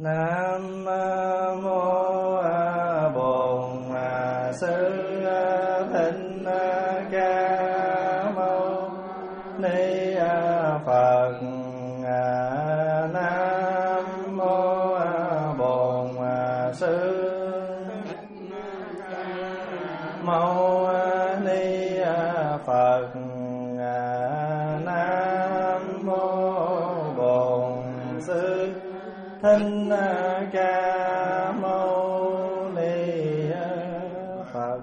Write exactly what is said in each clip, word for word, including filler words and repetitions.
Nam mô Bổn Sư Thích Ca Mâu Ni Phật. Nam mô Bổn Sư Mâu Ni Phật. Nam mô Bổn Sư Thích Ca Mâu Ni Phật.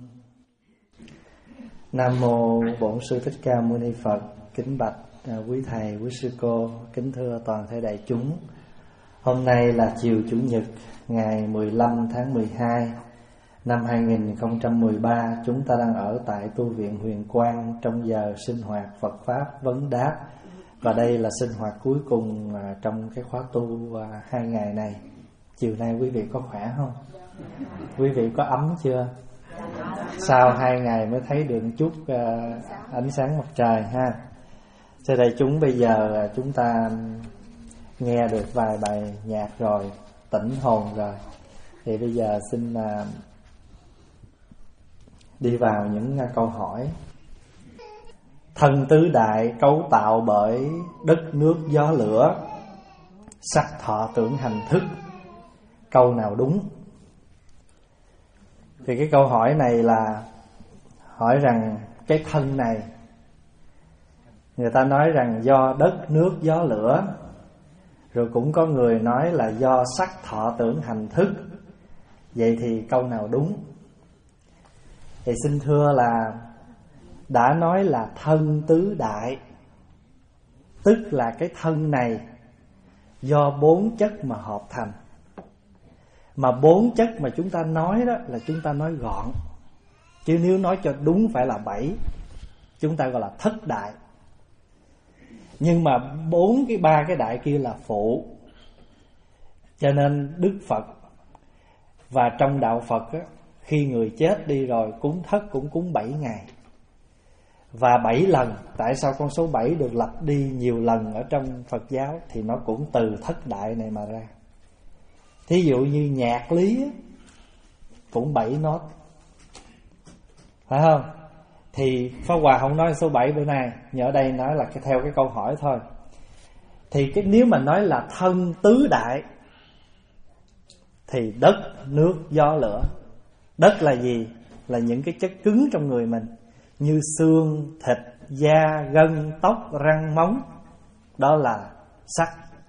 Nam mô Bổn Sư Thích Ca Mâu Ni Phật. Kính bạch quý thầy, quý sư cô, kính thưa toàn thể đại chúng. Hôm nay là chiều Chủ nhật ngày mười lăm tháng mười hai năm hai nghìn không trăm mười ba. Chúng ta đang ở tại tu viện Huyền Quang trong giờ sinh hoạt Phật Pháp Vấn Đáp. Và đây là sinh hoạt cuối cùng trong cái khóa tu hai ngày này. Chiều nay quý vị có khỏe không? Quý vị có ấm chưa? Sau hai ngày mới thấy được chút ánh sáng mặt trời ha. Thế đây chúng bây giờ chúng ta nghe được vài bài nhạc rồi, tỉnh hồn rồi. Thì bây giờ xin đi vào những câu hỏi. Thân tứ đại cấu tạo bởi đất nước gió lửa, sắc thọ tưởng hành thức, câu nào đúng? Thì cái câu hỏi này là hỏi rằng cái thân này, người ta nói rằng do đất nước gió lửa, rồi cũng có người nói là do sắc thọ tưởng hành thức. Vậy thì câu nào đúng? Thì xin thưa là đã nói là thân tứ đại, tức là cái thân này do bốn chất mà hợp thành. Mà bốn chất mà chúng ta nói đó là chúng ta nói gọn, chứ nếu nói cho đúng phải là bảy, chúng ta gọi là thất đại. Nhưng mà bốn cái ba cái đại kia là phụ. Cho nên Đức Phật và trong đạo Phật á, khi người chết đi rồi cúng thất cũng cúng bảy ngày. Và bảy lần. Tại sao con số bảy được lặp đi nhiều lần ở trong Phật giáo? Thì nó cũng từ thất đại này mà ra. Thí dụ như nhạc lý cũng bảy nốt, phải không? Thì Pháp Hòa không nói số bảy bữa nay, nhưng ở đây nói là cái theo cái câu hỏi thôi. Thì cái nếu mà nói là thân tứ đại thì đất, nước, gió, lửa. Đất là gì? Là những cái chất cứng trong người mình, như xương, thịt, da, gân, tóc, răng, móng. Đó là sắc,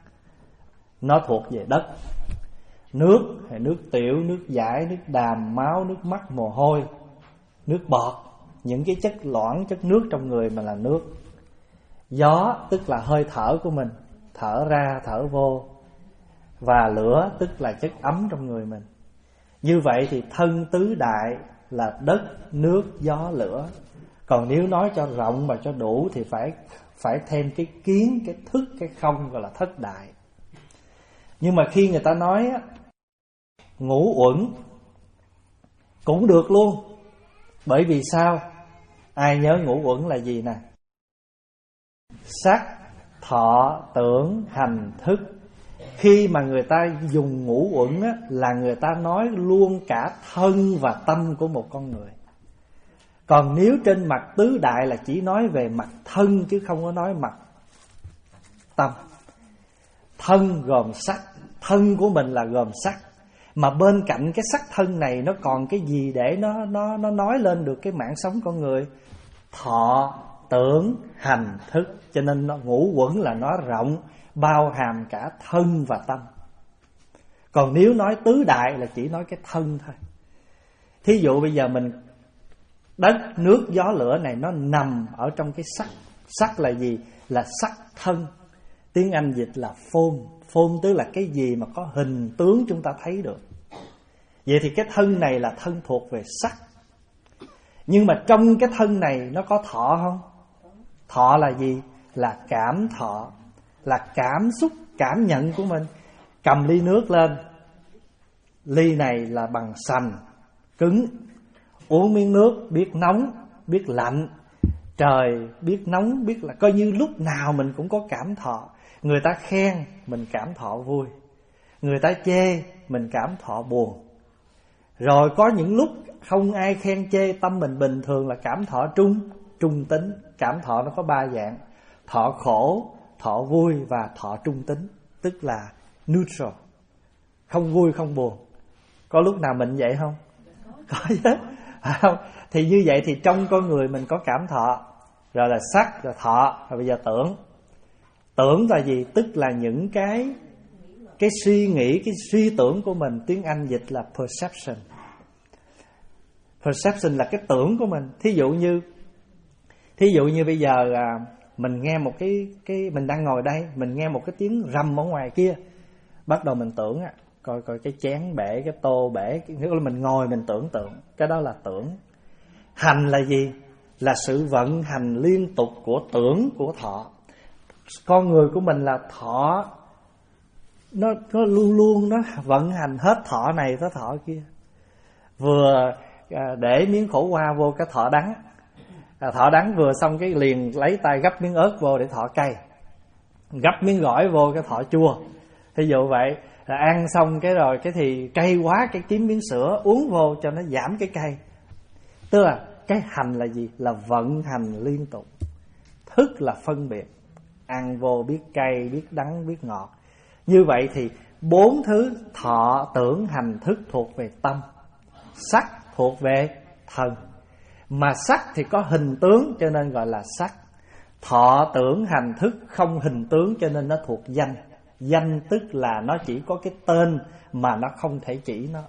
nó thuộc về đất. Nước hay nước tiểu, nước giải, nước đàm, máu, nước mắt, mồ hôi, nước bọt, những cái chất loãng, chất nước trong người mà là nước. Gió tức là hơi thở của mình, thở ra, thở vô. Và lửa tức là chất ấm trong người mình. Như vậy thì thân tứ đại là đất, nước, gió, lửa. Còn nếu nói cho rộng và cho đủ thì phải phải thêm cái kiến, cái thức, cái không, gọi là thất đại. Nhưng mà khi người ta nói á, ngũ uẩn cũng được luôn. Bởi vì sao? Ai nhớ ngũ uẩn là gì nè? Sắc, thọ, tưởng, hành, thức. Khi mà người ta dùng ngũ uẩn á, là người ta nói luôn cả thân và tâm của một con người. Còn nếu trên mặt tứ đại là chỉ nói về mặt thân, chứ không có nói mặt tâm. Thân gồm sắc, thân của mình là gồm sắc. Mà bên cạnh cái sắc thân này nó còn cái gì để nó nó nó nói lên được cái mạng sống con người? Thọ, tưởng, hành, thức. Cho nên nó, ngũ uẩn là nó rộng, bao hàm cả thân và tâm. Còn nếu nói tứ đại là chỉ nói cái thân thôi. Thí dụ bây giờ mình đất, nước, gió, lửa này nó nằm ở trong cái sắc. Sắc là gì? Là sắc thân. Tiếng Anh dịch là form. Form tức là cái gì mà có hình tướng chúng ta thấy được. Vậy thì cái thân này là thân thuộc về sắc. Nhưng mà trong cái thân này nó có thọ không? Thọ là gì? Là cảm thọ, là cảm xúc, cảm nhận của mình. Cầm ly nước lên, ly này là bằng sành, cứng. Uống miếng nước biết nóng, biết lạnh. Trời biết nóng, biết là coi như lúc nào mình cũng có cảm thọ. Người ta khen mình cảm thọ vui, Người ta chê mình cảm thọ buồn. Rồi có những lúc không ai khen chê, tâm mình bình thường là cảm thọ trung, trung tính. Cảm thọ nó có ba dạng: thọ khổ, thọ vui và thọ trung tính, tức là neutral, không vui không buồn. Có lúc nào mình vậy không? Có chứ, phải không? Thì như vậy thì trong con người mình có cảm thọ, rồi là sắc, rồi thọ, rồi bây giờ tưởng. Tưởng là gì? Tức là những cái cái suy nghĩ, cái suy tưởng của mình. Tiếng Anh dịch là perception. Perception là cái tưởng của mình. Thí dụ như Thí dụ như bây giờ à, mình nghe một cái cái mình đang ngồi đây, mình nghe một cái tiếng rầm ở ngoài kia, bắt đầu mình tưởng á, coi coi cái chén bể, cái tô bể, nghĩa là mình ngồi mình tưởng tượng, cái đó là tưởng. Hành là gì? Là sự vận hành liên tục của tưởng, của thọ. Con người của mình là thọ, nó nó luôn luôn nó vận hành hết thọ này tới thọ kia. Vừa à, để miếng khổ qua vô cái thọ đắng, à, thọ đắng vừa xong cái liền lấy tay gấp miếng ớt vô để thọ cay, gấp miếng gỏi vô cái thọ chua. Thí dụ vậy, là ăn xong cái rồi cái thì cay quá, cái kiếm miếng sữa uống vô cho nó giảm cái cay. Tức là cái hành là gì? Là vận hành liên tục. Thức là phân biệt, ăn vô biết cay, biết đắng, biết ngọt. Như vậy thì bốn thứ thọ, tưởng, hành, thức thuộc về tâm. Sắc thuộc về thân. Mà sắc thì có hình tướng cho nên gọi là sắc. Thọ, tưởng, hành, thức không hình tướng cho nên nó thuộc danh. Danh tức là nó chỉ có cái tên mà nó không thể chỉ nó.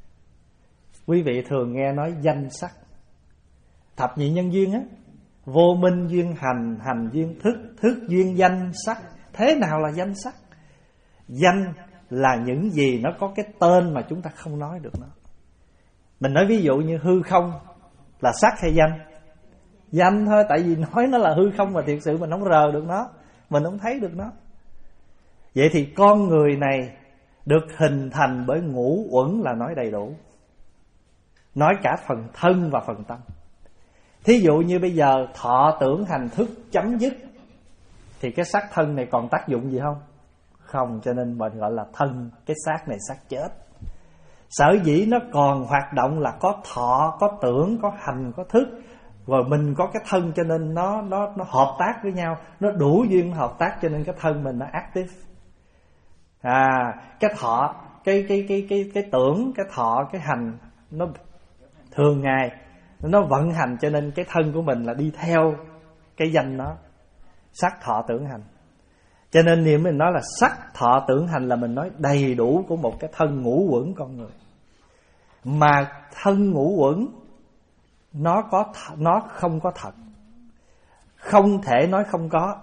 Quý vị thường nghe nói danh sắc. Thập nhị nhân duyên á, vô minh duyên hành, hành duyên thức, thức duyên danh sắc. Thế nào là danh sắc? Danh là những gì nó có cái tên mà chúng ta không nói được nó. Mình nói ví dụ như hư không là sắc hay danh? Danh thôi, tại vì nói nó là hư không mà thiệt sự mình không rờ được nó, mình không thấy được nó. Vậy thì con người này được hình thành bởi ngũ uẩn là nói đầy đủ, nói cả phần thân và phần tâm. Thí dụ như bây giờ thọ, tưởng, hành, thức chấm dứt thì cái xác thân này còn tác dụng gì không? Không, cho nên mình gọi là thân. Cái xác này xác chết. Sở dĩ nó còn hoạt động là có thọ, có tưởng, có hành, có thức. Rồi mình có cái thân cho nên nó nó nó hợp tác với nhau, nó đủ duyên hợp tác cho nên cái thân mình nó active. À, cái thọ, cái cái cái cái cái tưởng, cái thọ, cái hành nó thường ngày nó vận hành cho nên cái thân của mình là đi theo cái danh nó. Sắc, thọ, tưởng, hành. Cho nên niệm mình nói là sắc, thọ, tưởng, hành là mình nói đầy đủ của một cái thân ngũ uẩn con người. Mà thân ngũ uẩn nó có th- nó không có thật. Không thể nói không có.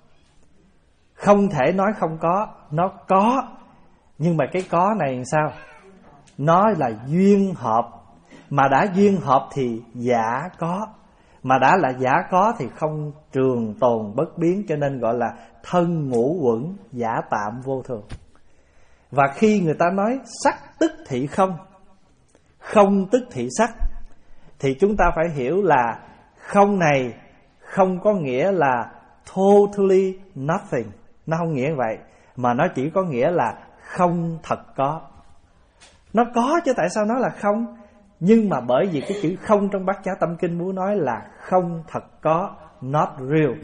Không thể nói không có, nó có. Nhưng mà cái có này làm sao? Nó là duyên hợp. Mà đã duyên hợp thì giả có. Mà đã là giả có thì không trường tồn bất biến, cho nên gọi là thân ngũ uẩn giả tạm vô thường. Và khi người ta nói sắc tức thị không, không tức thị sắc, thì chúng ta phải hiểu là không này không có nghĩa là totally nothing. Nó không nghĩa vậy, mà nó chỉ có nghĩa là không thật có. Nó có chứ tại sao nó là không? Nhưng mà bởi vì cái chữ không trong Bát Chánh Tâm Kinh muốn nói là không thật có, not real.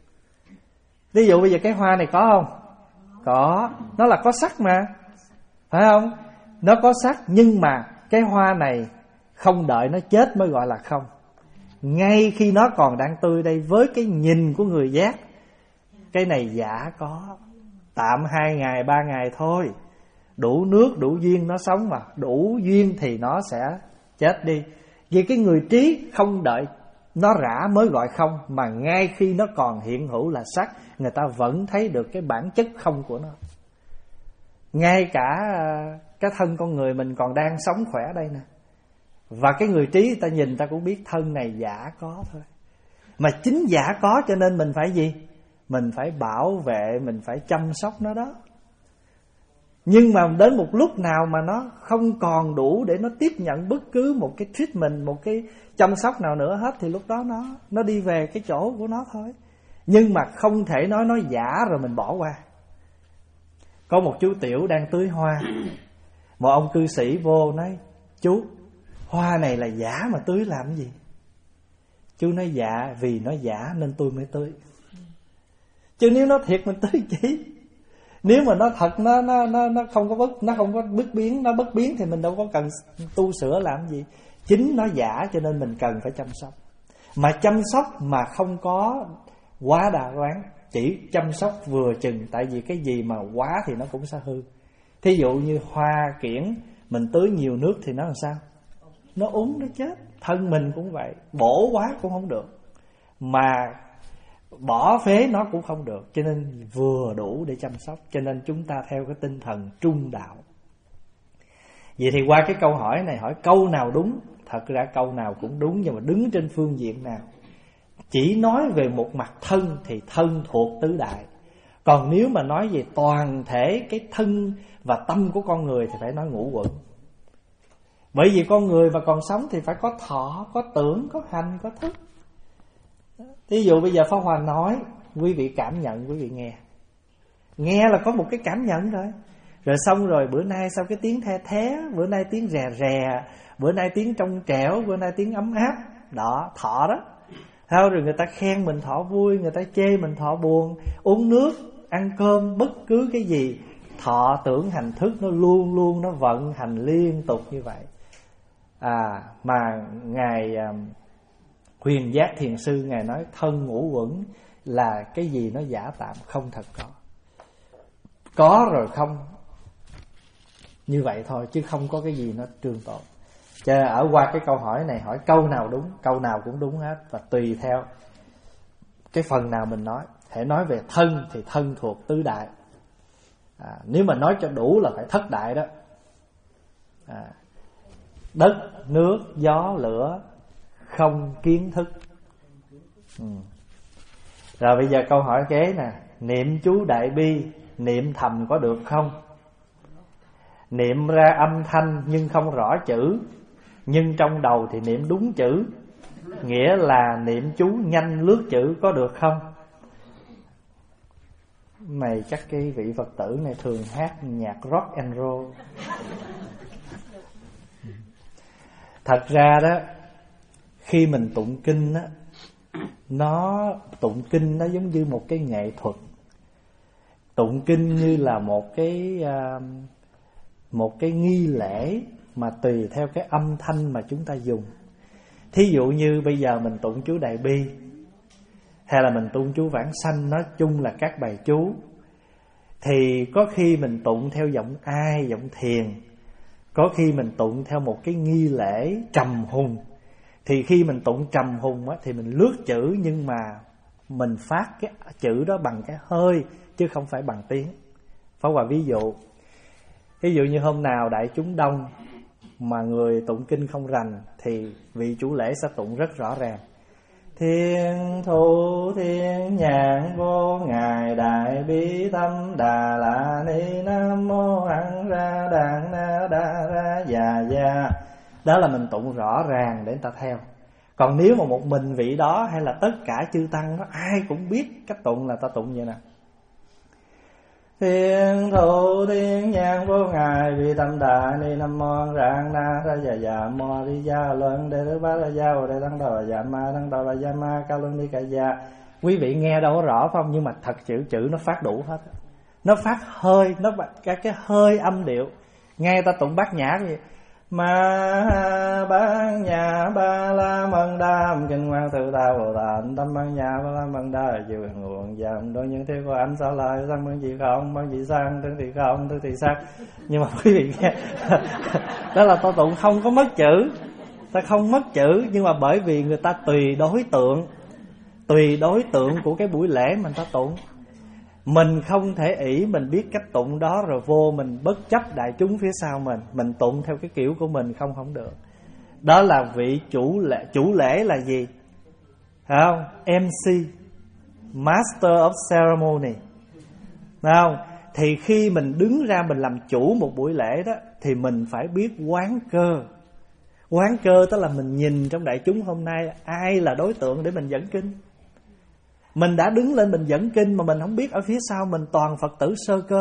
Ví dụ bây giờ cái hoa này có không? Có, nó là có sắc mà, phải không? Nó có sắc, nhưng mà cái hoa này không đợi nó chết mới gọi là không. Ngay khi nó còn đang tươi đây, với cái nhìn của người giác, cái này giả có, tạm hai ngày ba ngày thôi. Đủ nước đủ duyên nó sống mà, đủ duyên thì nó sẽ chết đi. Vì cái người trí không đợi nó rã mới gọi không, mà ngay khi nó còn hiện hữu là sắc, người ta vẫn thấy được cái bản chất không của nó. Ngay cả cái thân con người mình còn đang sống khỏe đây nè, và cái người trí ta nhìn ta cũng biết thân này giả có thôi. Mà chính giả có cho nên mình phải gì? Mình phải bảo vệ, mình phải chăm sóc nó đó. Nhưng mà đến một lúc nào mà nó không còn đủ để nó tiếp nhận bất cứ một cái treatment, một cái chăm sóc nào nữa hết, thì lúc đó nó nó đi về cái chỗ của nó thôi. Nhưng mà không thể nói nó giả rồi mình bỏ qua. Có một chú tiểu đang tưới hoa. Một ông cư sĩ vô nói: chú, hoa này là giả mà tưới làm cái gì? Chú nói: dạ, vì nó giả nên tôi mới tưới. Chứ nếu nó thiệt mình tưới chỉ. Nếu mà nó thật, nó nó nó nó không có bất nó không có bất biến, nó bất biến thì mình đâu có cần tu sửa làm gì. Chính nó giả cho nên mình cần phải chăm sóc. Mà chăm sóc mà không có quá đa đoán, chỉ chăm sóc vừa chừng. Tại vì cái gì mà quá thì nó cũng sẽ hư. Thí dụ như hoa kiển, mình tưới nhiều nước thì nó làm sao? Nó úng, nó chết. Thân mình cũng vậy, bổ quá cũng không được, mà bỏ phế nó cũng không được. Cho nên vừa đủ để chăm sóc. Cho nên chúng ta theo cái tinh thần trung đạo. Vậy thì qua cái câu hỏi này, hỏi câu nào đúng? Thật ra câu nào cũng đúng, nhưng mà đứng trên phương diện nào. Chỉ nói về một mặt thân thì thân thuộc tứ đại. Còn nếu mà nói về toàn thể cái thân và tâm của con người thì phải nói ngũ uẩn. Bởi vì con người mà còn sống thì phải có thọ, có tưởng, có hành, có thức. Thí dụ bây giờ Pháp Hòa nói, quý vị cảm nhận, quý vị nghe. Nghe là có một cái cảm nhận rồi. Rồi xong rồi bữa nay sau cái tiếng the thé, bữa nay tiếng rè rè, bữa nay tiếng trong trẻo, bữa nay tiếng ấm áp. Đó, thọ đó. Thôi rồi người ta khen mình thọ vui, người ta chê mình thọ buồn. Uống nước, ăn cơm, bất cứ cái gì, thọ tưởng hành thức nó luôn luôn nó vận hành liên tục như vậy. À, mà Ngài Huyền Giác Thiền Sư Ngài nói thân ngũ uẩn là cái gì nó giả tạm, không thật có. Có rồi không, như vậy thôi, chứ không có cái gì nó trường tồn. Cho nên ở qua cái câu hỏi này, hỏi câu nào đúng, câu nào cũng đúng hết. Và tùy theo cái phần nào mình nói. Hãy nói về thân thì thân thuộc tứ đại. à, Nếu mà nói cho đủ là phải thất đại đó. à, Đất, nước, gió, lửa, không kiến thức. ừ. Rồi bây giờ câu hỏi kế nè. Niệm chú Đại Bi, niệm thầm có được không? Niệm ra âm thanh nhưng không rõ chữ, nhưng trong đầu thì niệm đúng chữ, nghĩa là niệm chú nhanh lướt chữ, có được không? Này chắc cái vị Phật tử này thường hát nhạc rock and roll. Thật ra đó, khi mình tụng kinh á, nó tụng kinh nó giống như một cái nghệ thuật. Tụng kinh như là một cái uh, một cái nghi lễ mà tùy theo cái âm thanh mà chúng ta dùng. Thí dụ như bây giờ mình tụng chú Đại Bi, hay là mình tụng chú Vãng Sanh, nói chung là các bài chú, thì có khi mình tụng theo giọng ai, giọng thiền, có khi mình tụng theo một cái nghi lễ trầm hùng. Thì khi mình tụng trầm hùng á, thì mình lướt chữ, nhưng mà mình phát cái chữ đó bằng cái hơi, chứ không phải bằng tiếng. Pháp Hòa ví dụ, ví dụ như hôm nào đại chúng đông mà người tụng kinh không rành, thì vị chủ lễ sẽ tụng rất rõ ràng: Thiên thủ thiên nhãn vô ngài đại bi tâm đà la ni nam mô hằng ra đàn na đa ra già già. Đó là mình tụng rõ ràng để người ta theo. Còn nếu mà một mình vị đó hay là tất cả chư tăng đó, ai cũng biết cách tụng là ta tụng vậy nè: Thiên thủ thiên nhãn vô ngài bi tâm đà ni nam mô rạng na ra già già mô đi gia luận đệ thứ ba là gia đệ tăng đầu là gia ma tăng đầu là gia ma cao luân đi cả gia. Quý vị nghe đâu có rõ phải không? Nhưng mà thật chữ chữ nó phát đủ hết. Nó phát hơi, nó cái cái hơi âm điệu. Nghe ta tụng bát nhã gì ma bát nhã ba la mật đa kinh ngoan tự ta bồ tát tâm bát nhã ba la mật đa chịu nguồn giảm đôi những thiếu của anh sao lại sang bằng gì không, bằng gì sang tương thì không tương thì sang. Nhưng mà quý vị nghe đó là ta tụng không có mất chữ, ta không mất chữ, nhưng mà bởi vì người ta tùy đối tượng, tùy đối tượng của cái buổi lễ mình ta tụng. Mình không thể ỷ mình biết cách tụng đó rồi vô mình bất chấp đại chúng phía sau mình, mình tụng theo cái kiểu của mình, không không được. Đó là vị chủ lễ. Chủ lễ là gì? Phải không? em xê, Master of Ceremony. Phải không? Thì khi mình đứng ra mình làm chủ một buổi lễ đó, thì mình phải biết quán cơ. Quán cơ tức là mình nhìn trong đại chúng hôm nay ai là đối tượng để mình dẫn kinh. Mình đã đứng lên mình dẫn kinh mà mình không biết ở phía sau mình toàn Phật tử sơ cơ,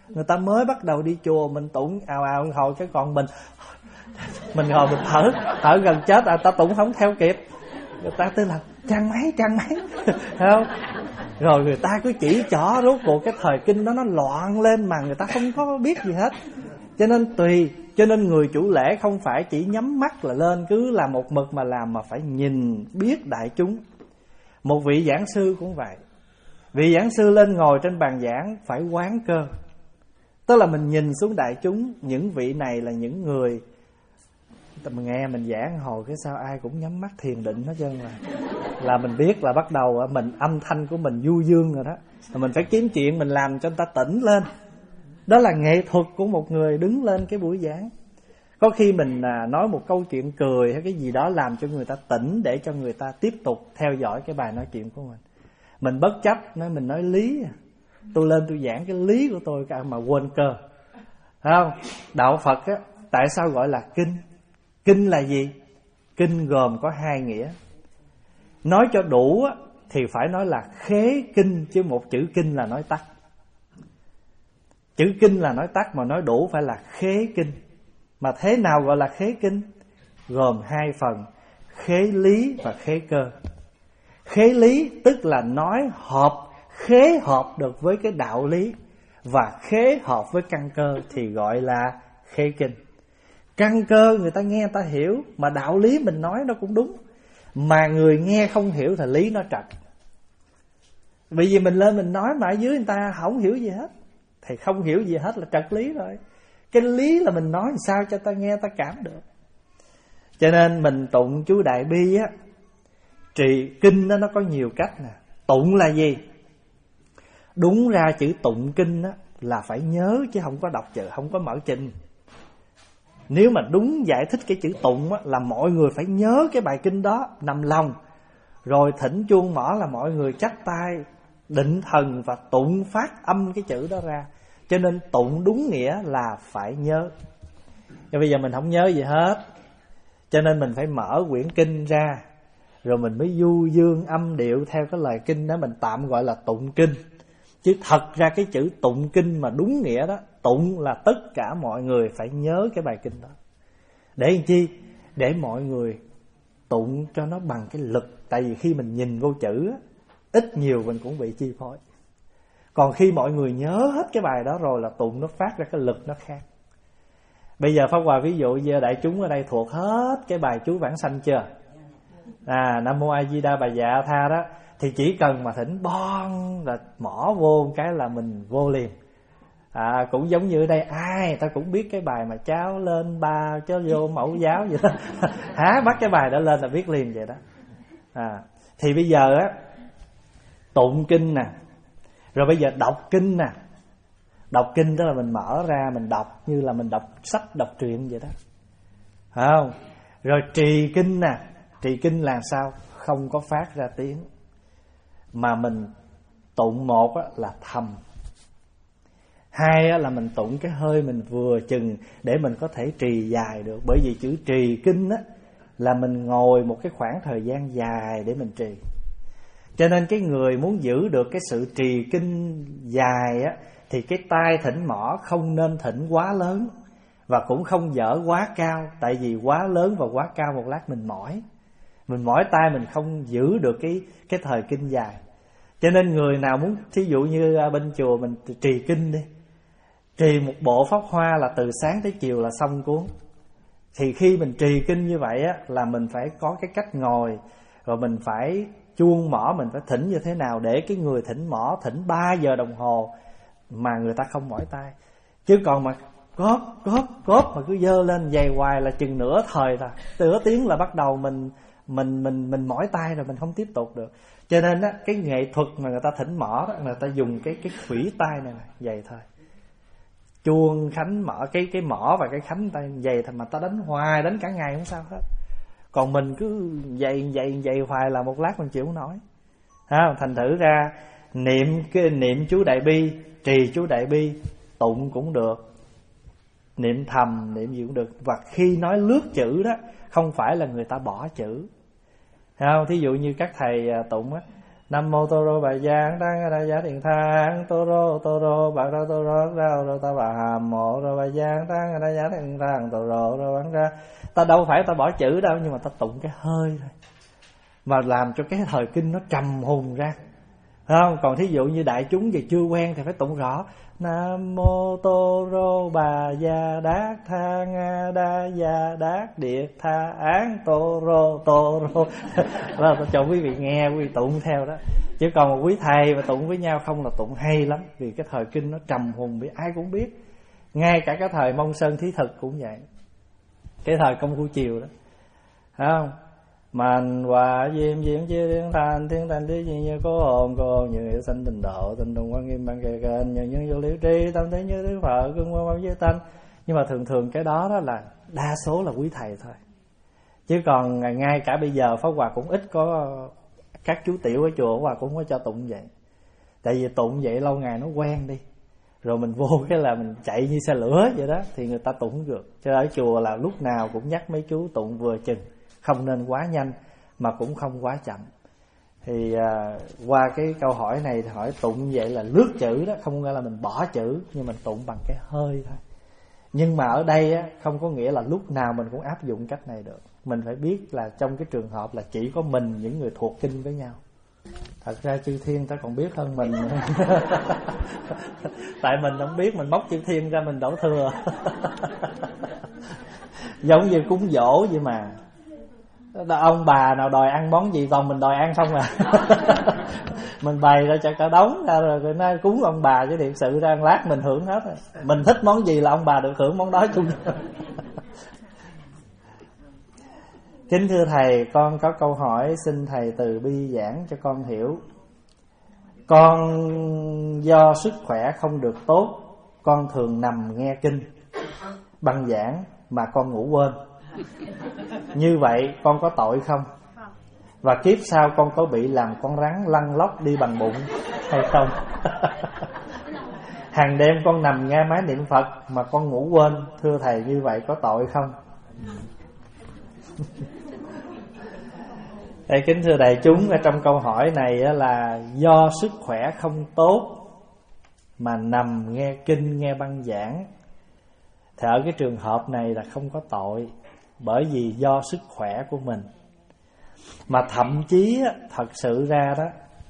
Người ta mới bắt đầu đi chùa, mình tụng ào ào hồi cái còn mình mình ngồi mình thở thở gần chết, à ta tụng không theo kịp. Người ta tức là chăng mấy chăng mấy không, rồi người ta cứ chỉ trỏ, rốt cuộc cái thời kinh đó nó loạn lên mà người ta không có biết gì hết. Cho nên tùy, cho nên người chủ lễ không phải chỉ nhắm mắt là lên cứ làm một mực mà làm, mà phải nhìn biết đại chúng. Một vị giảng sư cũng vậy. Vị giảng sư lên ngồi trên bàn giảng phải quán cơ, tức là mình nhìn xuống đại chúng. Những vị này là những người mình nghe mình giảng hồi cái sao ai cũng nhắm mắt thiền định hết trơn, là là mình biết là bắt đầu mình âm thanh của mình du dương rồi đó. Mình phải kiếm chuyện mình làm cho người ta tỉnh lên. Đó là nghệ thuật của một người đứng lên cái buổi giảng. Có khi mình nói một câu chuyện cười hay cái gì đó làm cho người ta tỉnh, để cho người ta tiếp tục theo dõi cái bài nói chuyện của mình. Mình bất chấp nói mình nói lý, tôi lên tôi giảng cái lý của tôi cả mà quên cơ. Thấy không? Đạo Phật á, tại sao gọi là kinh? Kinh là gì? Kinh gồm có hai nghĩa. Nói cho đủ á, thì phải nói là khế kinh, chứ một chữ kinh là nói tắt. Chữ kinh là nói tắt, mà nói đủ phải là khế kinh. Mà thế nào gọi là khế kinh? Gồm hai phần, khế lý và khế cơ. Khế lý tức là nói hợp, khế hợp được với cái đạo lý, và khế hợp với căn cơ thì gọi là khế kinh. Căn cơ người ta nghe người ta hiểu, mà đạo lý mình nói nó cũng đúng, mà người nghe không hiểu thì lý nó trật. Bởi vì mình lên mình nói mà ở dưới người ta không hiểu gì hết, thì không hiểu gì hết là trật lý rồi. Cái lý là mình nói làm sao cho ta nghe ta cảm được. Cho nên mình tụng chú Đại Bi á, trì kinh đó nó có nhiều cách nè. Tụng là gì? Đúng ra chữ tụng kinh á là phải nhớ, chứ không có đọc chữ, không có mở trình. Nếu mà đúng giải thích cái chữ tụng á, là mọi người phải nhớ cái bài kinh đó nằm lòng, rồi thỉnh chuông mỏ là mọi người chắp tay định thần và tụng phát âm cái chữ đó ra. Cho nên tụng đúng nghĩa là phải nhớ. Nhưng bây giờ mình không nhớ gì hết, cho nên mình phải mở quyển kinh ra, rồi mình mới du dương âm điệu theo cái lời kinh đó, mình tạm gọi là tụng kinh. Chứ thật ra cái chữ tụng kinh mà đúng nghĩa đó, tụng là tất cả mọi người phải nhớ cái bài kinh đó. Để làm chi? Để mọi người tụng cho nó bằng cái lực. Tại vì khi mình nhìn vô chữ á, ít nhiều mình cũng bị chi phối. Còn khi mọi người nhớ hết cái bài đó rồi là tụng nó phát ra cái lực nó khác. Bây giờ Pháp Hòa ví dụ giờ đại chúng ở đây thuộc hết cái bài chú vãng sanh chưa? À, Nam Mô A Di Đà Bà Dạ Tha đó, thì chỉ cần mà thỉnh bon là mỏ vô cái là mình vô liền. À, cũng giống như ở đây ai ta cũng biết cái bài mà cháu lên ba cháu vô mẫu giáo vậy đó. Há bắt cái bài đó lên là biết liền vậy đó. À, thì bây giờ á, tụng kinh nè, rồi bây giờ đọc kinh nè. Đọc kinh tức là mình mở ra mình đọc như là mình đọc sách đọc truyện vậy đó, phải không? Rồi trì kinh nè. Trì kinh là sao? Không có phát ra tiếng, mà mình tụng một là thầm, hai là mình tụng cái hơi mình vừa chừng để mình có thể trì dài được. Bởi vì chữ trì kinh á là mình ngồi một cái khoảng thời gian dài để mình trì. Cho nên cái người muốn giữ được cái sự trì kinh dài á, thì cái tai thỉnh mỏ không nên thỉnh quá lớn, và cũng không dở quá cao. Tại vì quá lớn và quá cao một lát mình mỏi, mình mỏi tai, mình không giữ được cái cái thời kinh dài. Cho nên người nào muốn, thí dụ như bên chùa mình trì kinh đi, trì một bộ pháp hoa là từ sáng tới chiều là xong cuốn. Thì khi mình trì kinh như vậy á, là mình phải có cái cách ngồi, rồi mình phải chuông mỏ, mình phải thỉnh như thế nào để cái người thỉnh mỏ thỉnh ba giờ đồng hồ mà người ta không mỏi tai. Chứ còn mà cóp cóp cóp mà cứ dơ lên dày hoài là chừng nửa thời là nửa tiếng là bắt đầu mình mình mình mình mỏi tai rồi, mình không tiếp tục được. Cho nên á, cái nghệ thuật mà người ta thỉnh mỏ đó, người ta dùng cái cái khủy tai này này dày thôi. Chuông khánh mỏ, cái cái mỏ và cái khánh tay dày thôi, mà ta đánh hoài, đánh cả ngày không sao hết. Còn mình cứ dày dày dày hoài là một lát mình chịu không nổi. Ha, thành thử ra niệm cái niệm chú Đại Bi, trì chú Đại Bi, tụng cũng được, niệm thầm, niệm gì cũng được. Và khi nói lướt chữ đó, không phải là người ta bỏ chữ. Thấy không? Thí dụ như các thầy tụng á, Nam mô Tô Rô Bà Giang Tăng Đa Giá Điện Thang Tô Rô Tô Rô Bà Rô Tô Rô Rao Rô Ta Bà Hàm Mộ Rô Bà Giang Tăng Đa Giá Điện Thang Tô Rô Rô Bán Ra. Ta đâu phải ta bỏ chữ đâu, nhưng mà ta tụng cái hơi thôi, mà làm cho cái thời kinh nó trầm hùng ra, phải không? Còn thí dụ như đại chúng về chưa quen thì phải tụng rõ Nam mô Tô Rô Bà Gia Đát Tha Nga Đa Gia Đát Điệt Tha Án Tô Rô Tô Rô. Đó là cho quý vị nghe, quý vị tụng theo đó. Chứ còn một quý thầy mà tụng với nhau không là tụng hay lắm, vì cái thời kinh nó trầm hùng, vì ai cũng biết. Ngay cả cái thời Mông Sơn Thí Thực cũng vậy, cái thời Công Phu Triều đó, phải không? Mạnh hòa diêm diễm chia thiên thành thiên thành thế gì như có hồn có hồn như hiệu sanh tình độ tình đồng quan nghiêm bằng kề kênh nhân nhân vô liễu tri tâm thế như thứ Phật cương quan quan với tanh. Nhưng mà thường thường cái đó đó là đa số là quý thầy thôi, chứ còn ngay cả bây giờ Pháp Hòa cũng ít có các chú tiểu ở chùa, Hòa cũng không có cho tụng vậy. Tại vì tụng vậy lâu ngày nó quen đi, rồi mình vô cái là mình chạy như xe lửa vậy đó, thì người ta tụng không được. Cho ở chùa là lúc nào cũng nhắc mấy chú tụng vừa chừng, không nên quá nhanh mà cũng không quá chậm. Thì à, qua cái câu hỏi này thì hỏi tụng vậy là lướt chữ đó, không nghĩa là mình bỏ chữ, nhưng mình tụng bằng cái hơi thôi. Nhưng mà ở đây á, không có nghĩa là lúc nào mình cũng áp dụng cách này được. Mình phải biết là trong cái trường hợp là chỉ có mình, những người thuộc kinh với nhau. Thật ra chư thiên ta còn biết hơn mình. Tại mình không biết, mình móc chư thiên ra mình đổ thừa. Giống như cúng dỗ vậy mà, ông bà nào đòi ăn món gì toàn mình đòi ăn không à. Mình bày ra cho cả đống ra rồi người nói cúng ông bà, chứ thiệt sự ra ăn lát mình hưởng hết. Mình thích món gì là ông bà được hưởng món đó chung. Kính thưa thầy, con có câu hỏi xin thầy từ bi giảng cho con hiểu. Con do sức khỏe không được tốt, con thường nằm nghe kinh băng giảng mà con ngủ quên. Như vậy con có tội không? Và kiếp sau con có bị làm con rắn lăn lóc đi bằng bụng hay không? Hàng đêm con nằm nghe máy niệm Phật mà con ngủ quên, thưa thầy như vậy có tội không? Đây, kính thưa đại chúng, ở trong câu hỏi này là do sức khỏe không tốt mà nằm nghe kinh, nghe băng giảng, thì ở cái trường hợp này là không có tội, bởi vì do sức khỏe của mình. Mà thậm chí thật sự ra đó,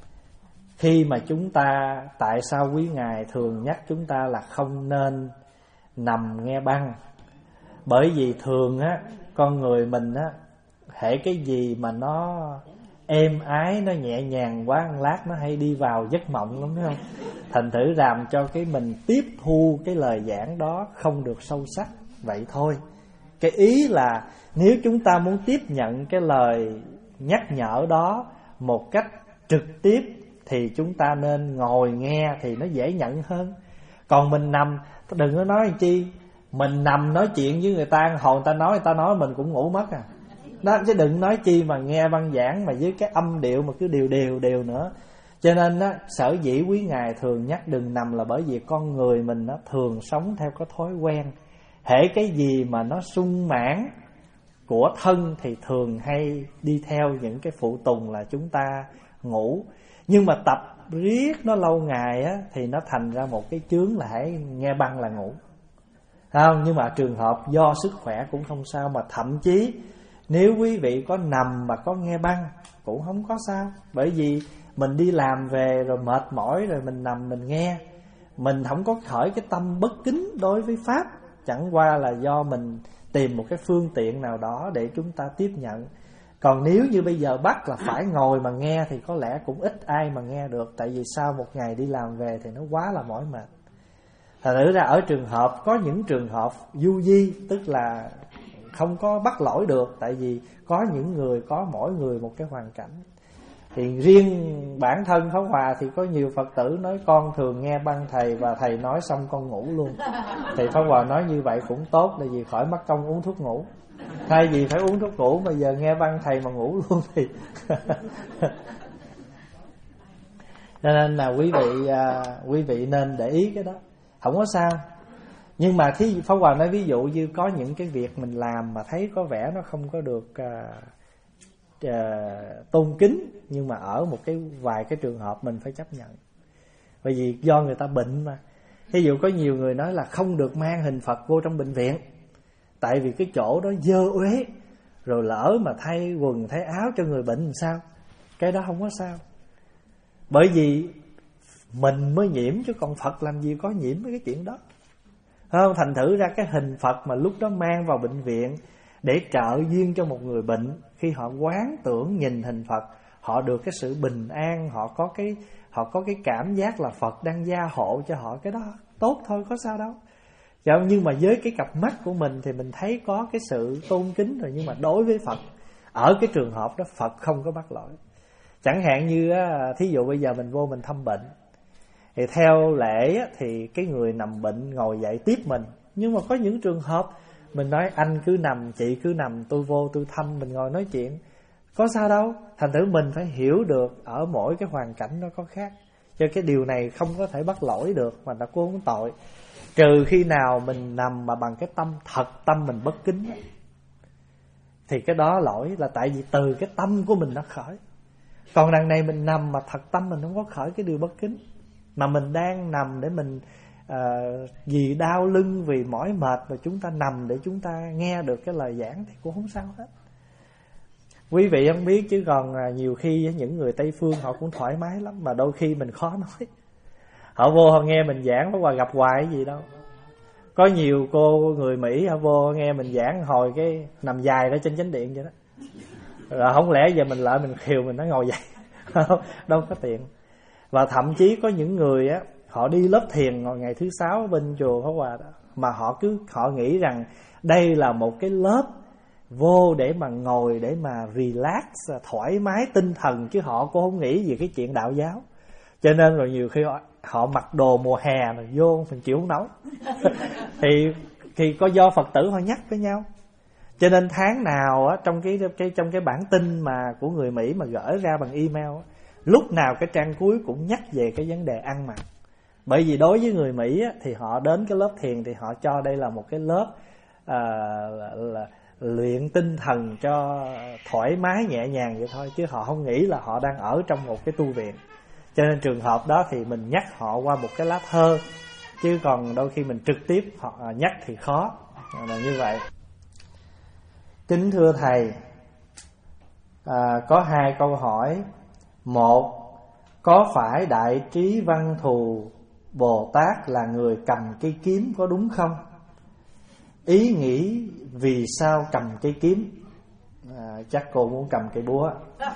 khi mà chúng ta, tại sao quý ngài thường nhắc chúng ta là không nên nằm nghe băng? Bởi vì thường á, con người mình á, hễ cái gì mà nó êm ái, nó nhẹ nhàng quá, một lát nó hay đi vào giấc mộng lắm, phải không? Thành thử làm cho cái mình tiếp thu cái lời giảng đó không được sâu sắc. Vậy thôi. Cái ý là nếu chúng ta muốn tiếp nhận cái lời nhắc nhở đó một cách trực tiếp thì chúng ta nên ngồi nghe thì nó dễ nhận hơn. Còn mình nằm, đừng có nói chi, mình nằm nói chuyện với người ta, hồi người ta nói, người ta nói mình cũng ngủ mất à. Đó, chứ đừng nói chi mà nghe băng giảng mà với cái âm điệu mà cứ đều đều đều nữa. Cho nên á, sở dĩ quý ngài thường nhắc đừng nằm là bởi vì con người mình á, thường sống theo cái thói quen. Hễ cái gì mà nó sung mãn của thân thì thường hay đi theo những cái phụ tùng là chúng ta ngủ. Nhưng mà tập riết nó lâu ngày á, thì nó thành ra một cái chướng là hãy nghe băng là ngủ, không? Nhưng mà trường hợp do sức khỏe cũng không sao. Mà thậm chí nếu quý vị có nằm mà có nghe băng cũng không có sao. Bởi vì mình đi làm về rồi mệt mỏi rồi mình nằm mình nghe, mình không có khởi cái tâm bất kính đối với Pháp. Chẳng qua là do mình tìm một cái phương tiện nào đó để chúng ta tiếp nhận. Còn nếu như bây giờ bắt là phải ngồi mà nghe thì có lẽ cũng ít ai mà nghe được. Tại vì sau một ngày đi làm về thì nó quá là mỏi mệt. Thật ra ở trường hợp, có những trường hợp du di, tức là không có bắt lỗi được. Tại vì có những người, có mỗi người một cái hoàn cảnh. Thì riêng bản thân Pháp Hòa thì có nhiều Phật tử nói con thường nghe băng thầy và thầy nói xong con ngủ luôn. Thì Pháp Hòa nói như vậy cũng tốt, là vì khỏi mất công uống thuốc ngủ. Thay vì phải uống thuốc ngủ mà giờ nghe băng thầy mà ngủ luôn thì cho nên là quý vị à, quý vị nên để ý cái đó, không có sao. Nhưng mà thí Pháp Hòa nói ví dụ như có những cái việc mình làm mà thấy có vẻ nó không có được à, uh, tôn kính, nhưng mà ở một cái vài cái trường hợp mình phải chấp nhận. Bởi vì do người ta bệnh mà. Ví dụ có nhiều người nói là không được mang hình Phật vô trong bệnh viện, tại vì cái chỗ đó dơ uế, rồi lỡ mà thay quần thay áo cho người bệnh làm sao? Cái đó không có sao. Bởi vì mình mới nhiễm, chứ còn Phật làm gì có nhiễm mấy cái chuyện đó. Không, thành thử ra cái hình Phật mà lúc đó mang vào bệnh viện để trợ duyên cho một người bệnh, khi họ quán tưởng nhìn hình Phật, họ được cái sự bình an, họ có cái họ có cái cảm giác là Phật đang gia hộ cho họ, cái đó tốt thôi, có sao đâu. Nhưng mà với cái cặp mắt của mình thì mình thấy có cái sự tôn kính rồi, nhưng mà đối với Phật, ở cái trường hợp đó Phật không có bắt lỗi. Chẳng hạn như thí dụ bây giờ mình vô mình thăm bệnh, thì theo lễ thì cái người nằm bệnh ngồi dậy tiếp mình. Nhưng mà có những trường hợp mình nói anh cứ nằm, chị cứ nằm, tôi vô tôi thăm, mình ngồi nói chuyện, có sao đâu. Thành thử mình phải hiểu được ở mỗi cái hoàn cảnh nó có khác, cho cái điều này không có thể bắt lỗi được, mà nó cũng không tội. Trừ khi nào mình nằm mà bằng cái tâm thật, tâm mình bất kính, thì cái đó lỗi, là tại vì từ cái tâm của mình nó khởi. Còn đằng này mình nằm mà thật tâm mình không có khởi cái điều bất kính, mà mình đang nằm để mình uh, vì đau lưng, vì mỏi mệt, và chúng ta nằm để chúng ta nghe được cái lời giảng thì cũng không sao hết. Quý vị không biết, chứ còn nhiều khi những người Tây Phương họ cũng thoải mái lắm, mà đôi khi mình khó nói. Họ vô họ nghe mình giảng, có qua gặp hoài cái gì đâu. Có nhiều cô người Mỹ họ vô nghe mình giảng hồi cái nằm dài ra trên chánh điện vậy đó. Rồi không lẽ giờ mình lại mình khiều mình nó ngồi dậy đâu có tiện. Và thậm chí có những người á, họ đi lớp thiền ngồi ngày thứ sáu bên chùa Pháp Hòa đó, mà họ cứ họ nghĩ rằng đây là một cái lớp vô để mà ngồi, để mà relax, thoải mái tinh thần, chứ họ cũng không nghĩ về cái chuyện đạo giáo. Cho nên rồi nhiều khi họ, họ mặc đồ mùa hè rồi vô mình chịu không nổi. thì thì có do Phật tử họ nhắc với nhau. Cho nên tháng nào á, trong cái, cái trong cái bản tin mà của người Mỹ mà gửi ra bằng email á, lúc nào cái trang cuối cũng nhắc về cái vấn đề ăn mặc. Bởi vì đối với người Mỹ á, thì họ đến cái lớp thiền thì họ cho đây là một cái lớp à, là, là luyện tinh thần cho thoải mái nhẹ nhàng vậy thôi, chứ họ không nghĩ là họ đang ở trong một cái tu viện. Cho nên trường hợp đó thì mình nhắc họ qua một cái lá thơ, chứ còn đôi khi mình trực tiếp họ nhắc thì khó, là như vậy. Kính thưa thầy, à, có hai câu hỏi. Một, có phải Đại Trí Văn Thù Bồ Tát là người cầm cây kiếm có đúng không? Ý nghĩ vì sao cầm cây kiếm? À, chắc cô muốn cầm cây búa.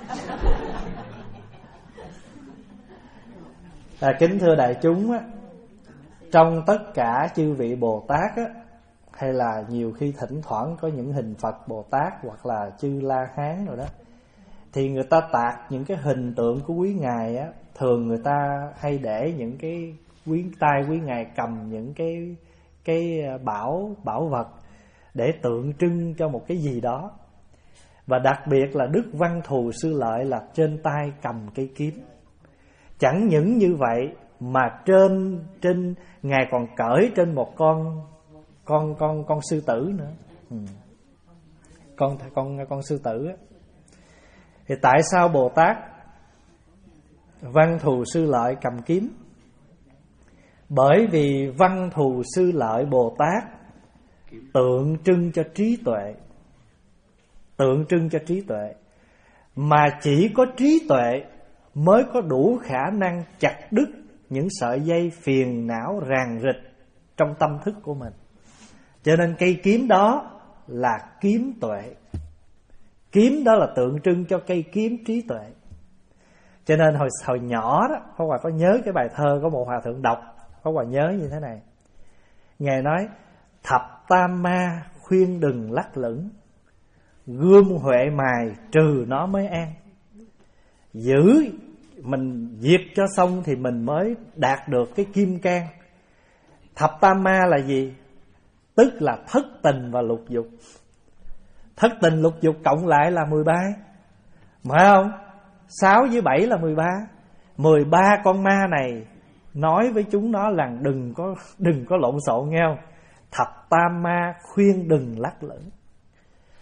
À, kính thưa đại chúng á, trong tất cả chư vị Bồ Tát á, hay là nhiều khi thỉnh thoảng có những hình Phật Bồ Tát hoặc là chư La Hán rồi đó, thì người ta tạc những cái hình tượng của quý ngài á, thường người ta hay để những cái quý tay quý ngài cầm những cái cái bảo bảo vật để tượng trưng cho một cái gì đó. Và đặc biệt là Đức Văn Thù Sư Lợi là trên tay cầm cây kiếm. Chẳng những như vậy mà trên trên ngài còn cởi trên một con con con con sư tử nữa. Ừ. Con con con sư tử á. Thì tại sao Bồ Tát Văn Thù Sư Lợi cầm kiếm? Bởi vì Văn Thù Sư Lợi Bồ Tát tượng trưng cho trí tuệ. Tượng trưng cho trí tuệ. Mà chỉ có trí tuệ mới có đủ khả năng chặt đứt những sợi dây phiền não ràng rịch trong tâm thức của mình. Cho nên cây kiếm đó là kiếm tuệ. Kiếm đó là tượng trưng cho cây kiếm trí tuệ. Cho nên hồi, hồi nhỏ đó, Pháp Hòa có nhớ cái bài thơ có một hòa thượng đọc, Pháp Hòa nhớ như thế này. Ngài nói: thập tam ma khuyên đừng lắc lửng, gươm huệ mài trừ nó mới an. Giữ mình diệt cho xong thì mình mới đạt được cái kim cang. Thập tam ma là gì? Tức là thất tình và lục dục. Thất tình lục dục cộng lại là mười ba, phải không? Sáu với bảy là mười ba. Mười ba con ma này nói với chúng nó là đừng có đừng có lộn xộn nghe không? Thập tam ma khuyên đừng lắc lửng.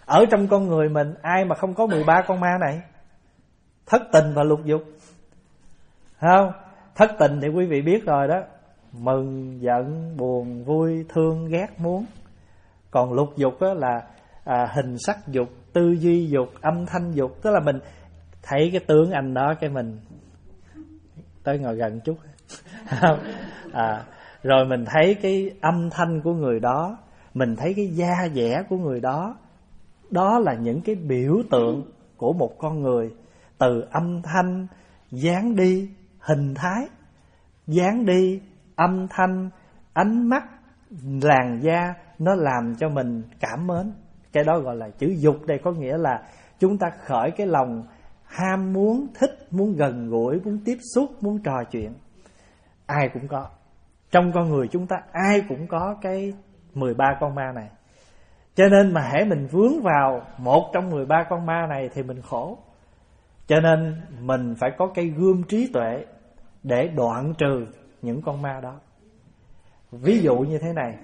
Ở trong con người mình ai mà không có mười ba con ma này? Thất tình và lục dục, không? Thất tình thì quý vị biết rồi đó, mừng, giận, buồn, vui, thương, ghét, muốn. Còn lục dục đó là à, hình sắc dục, tư duy dục, âm thanh dục. Tức là mình thấy cái tướng anh đó, cái mình tới ngồi gần chút à, rồi mình thấy cái âm thanh của người đó, mình thấy cái da dẻ của người đó. Đó là những cái biểu tượng của một con người. Từ âm thanh, dáng đi, hình thái, dáng đi, âm thanh, ánh mắt, làn da, nó làm cho mình cảm mến. Cái đó gọi là chữ dục. Đây có nghĩa là chúng ta khởi cái lòng ham muốn, thích, muốn gần gũi, muốn tiếp xúc, muốn trò chuyện. Ai cũng có. Trong con người chúng ta ai cũng có cái mười ba con ma này. Cho nên mà hễ mình vướng vào một trong mười ba con ma này thì mình khổ. Cho nên mình phải có cái gươm trí tuệ để đoạn trừ những con ma đó. Ví dụ như thế này.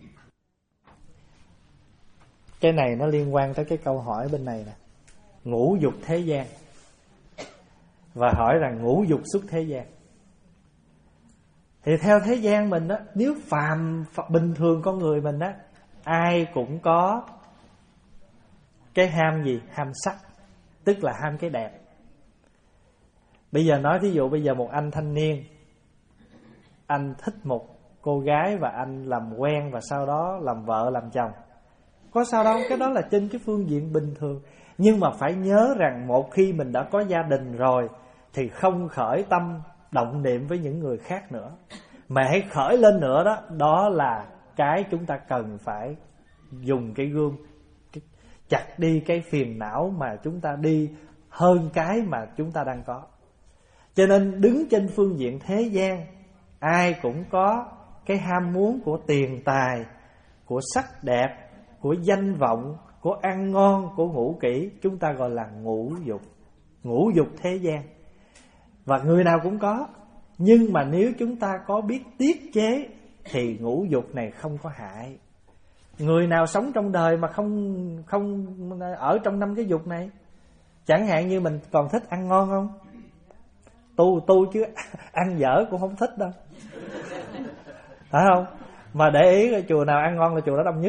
Cái này nó liên quan tới cái câu hỏi bên này nè. Ngũ dục thế gian. Và hỏi rằng ngũ dục xuất thế gian. Thì theo thế gian mình á, nếu phàm bình thường con người mình á, ai cũng có cái ham gì? Ham sắc. Tức là ham cái đẹp. Bây giờ nói thí dụ bây giờ một anh thanh niên, anh thích một cô gái và anh làm quen và sau đó làm vợ làm chồng. Có sao đâu, cái đó là trên cái phương diện bình thường. Nhưng mà phải nhớ rằng một khi mình đã có gia đình rồi thì không khởi tâm động niệm với những người khác nữa. Mà hãy khởi lên nữa đó, đó là cái chúng ta cần phải dùng cái gươm chặt đi cái phiền não mà chúng ta đi hơn cái mà chúng ta đang có. Cho nên đứng trên phương diện thế gian, ai cũng có cái ham muốn của tiền tài, của sắc đẹp, của danh vọng, của ăn ngon, của ngũ kỹ. Chúng ta gọi là ngũ dục. Ngũ dục thế gian. Và người nào cũng có. Nhưng mà nếu chúng ta có biết tiết chế thì ngũ dục này không có hại. Người nào sống trong đời mà không không ở trong năm cái dục này? Chẳng hạn như mình còn thích ăn ngon không? Tu tu chứ ăn dở cũng không thích đâu. Phải không? Mà để ý là chùa nào ăn ngon là chùa đó đông nhất.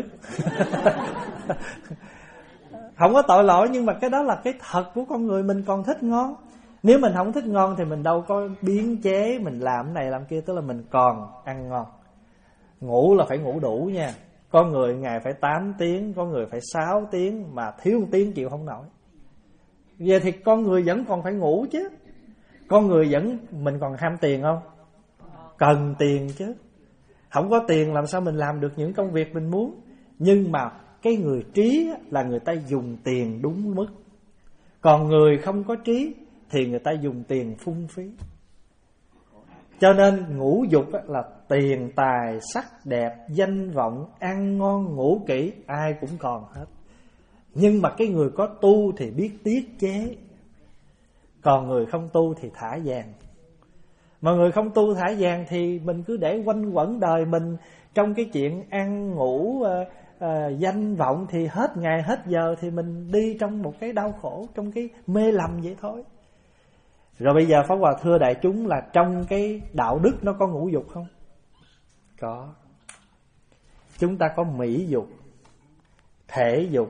Không có tội lỗi, nhưng mà cái đó là cái thật của con người. Mình còn thích ngon. Nếu mình không thích ngon thì mình đâu có biến chế, mình làm này làm kia. Tức là mình còn ăn ngon. Ngủ là phải ngủ đủ nha. Có người ngày phải tám tiếng, có người phải sáu tiếng, mà thiếu một tiếng chịu không nổi. Vậy thì con người vẫn còn phải ngủ chứ. Con người vẫn, mình còn ham tiền không? Cần tiền chứ. Không có tiền làm sao mình làm được những công việc mình muốn. Nhưng mà cái người trí là người ta dùng tiền đúng mức. Còn người không có trí thì người ta dùng tiền phung phí. Cho nên ngũ dục là tiền tài, sắc đẹp, danh vọng, ăn ngon, ngủ kỹ, ai cũng còn hết. Nhưng mà cái người có tu thì biết tiết chế. Còn người không tu thì thả vàng. Mà người không tu thả vàng thì mình cứ để quanh quẩn đời mình trong cái chuyện ăn ngủ, uh, uh, danh vọng, thì hết ngày hết giờ thì mình đi trong một cái đau khổ, trong cái mê lầm vậy thôi. Rồi bây giờ Pháp Hòa thưa đại chúng là trong cái đạo đức nó có ngũ dục không? Có. Chúng ta có mỹ dục, thể dục,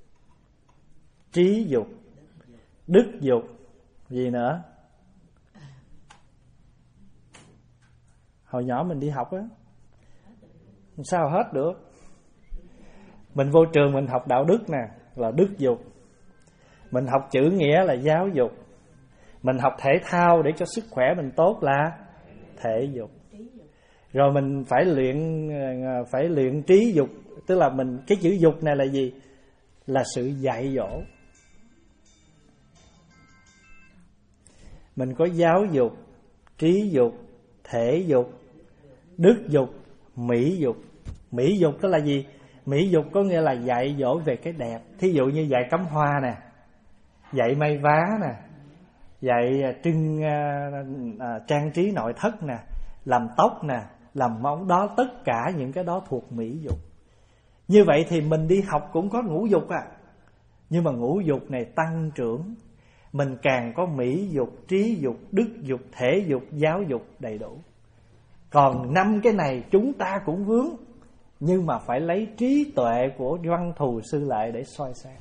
trí dục, đức dục, gì nữa? Hồi nhỏ mình đi học á, sao hết được. Mình vô trường mình học đạo đức nè, là đức dục. Mình học chữ nghĩa là giáo dục. Mình học thể thao để cho sức khỏe mình tốt là thể dục. Rồi mình phải luyện phải luyện trí dục, tức là mình, cái chữ dục này là gì? Là sự dạy dỗ. Mình có giáo dục, trí dục, thể dục, đức dục, mỹ dục. Mỹ dục tức là gì? Mỹ dục có nghĩa là dạy dỗ về cái đẹp. Thí dụ như dạy cắm hoa nè, dạy may vá nè, dạy trưng à, à, trang trí nội thất nè, làm tóc nè, làm móng, đó tất cả những cái đó thuộc mỹ dục. Như vậy thì mình đi học cũng có ngũ dục à. Nhưng mà ngũ dục này tăng trưởng, mình càng có mỹ dục, trí dục, đức dục, thể dục, giáo dục đầy đủ. Còn năm cái này chúng ta cũng vướng, nhưng mà phải lấy trí tuệ của Văn Thù Sư Lợi để soi sáng,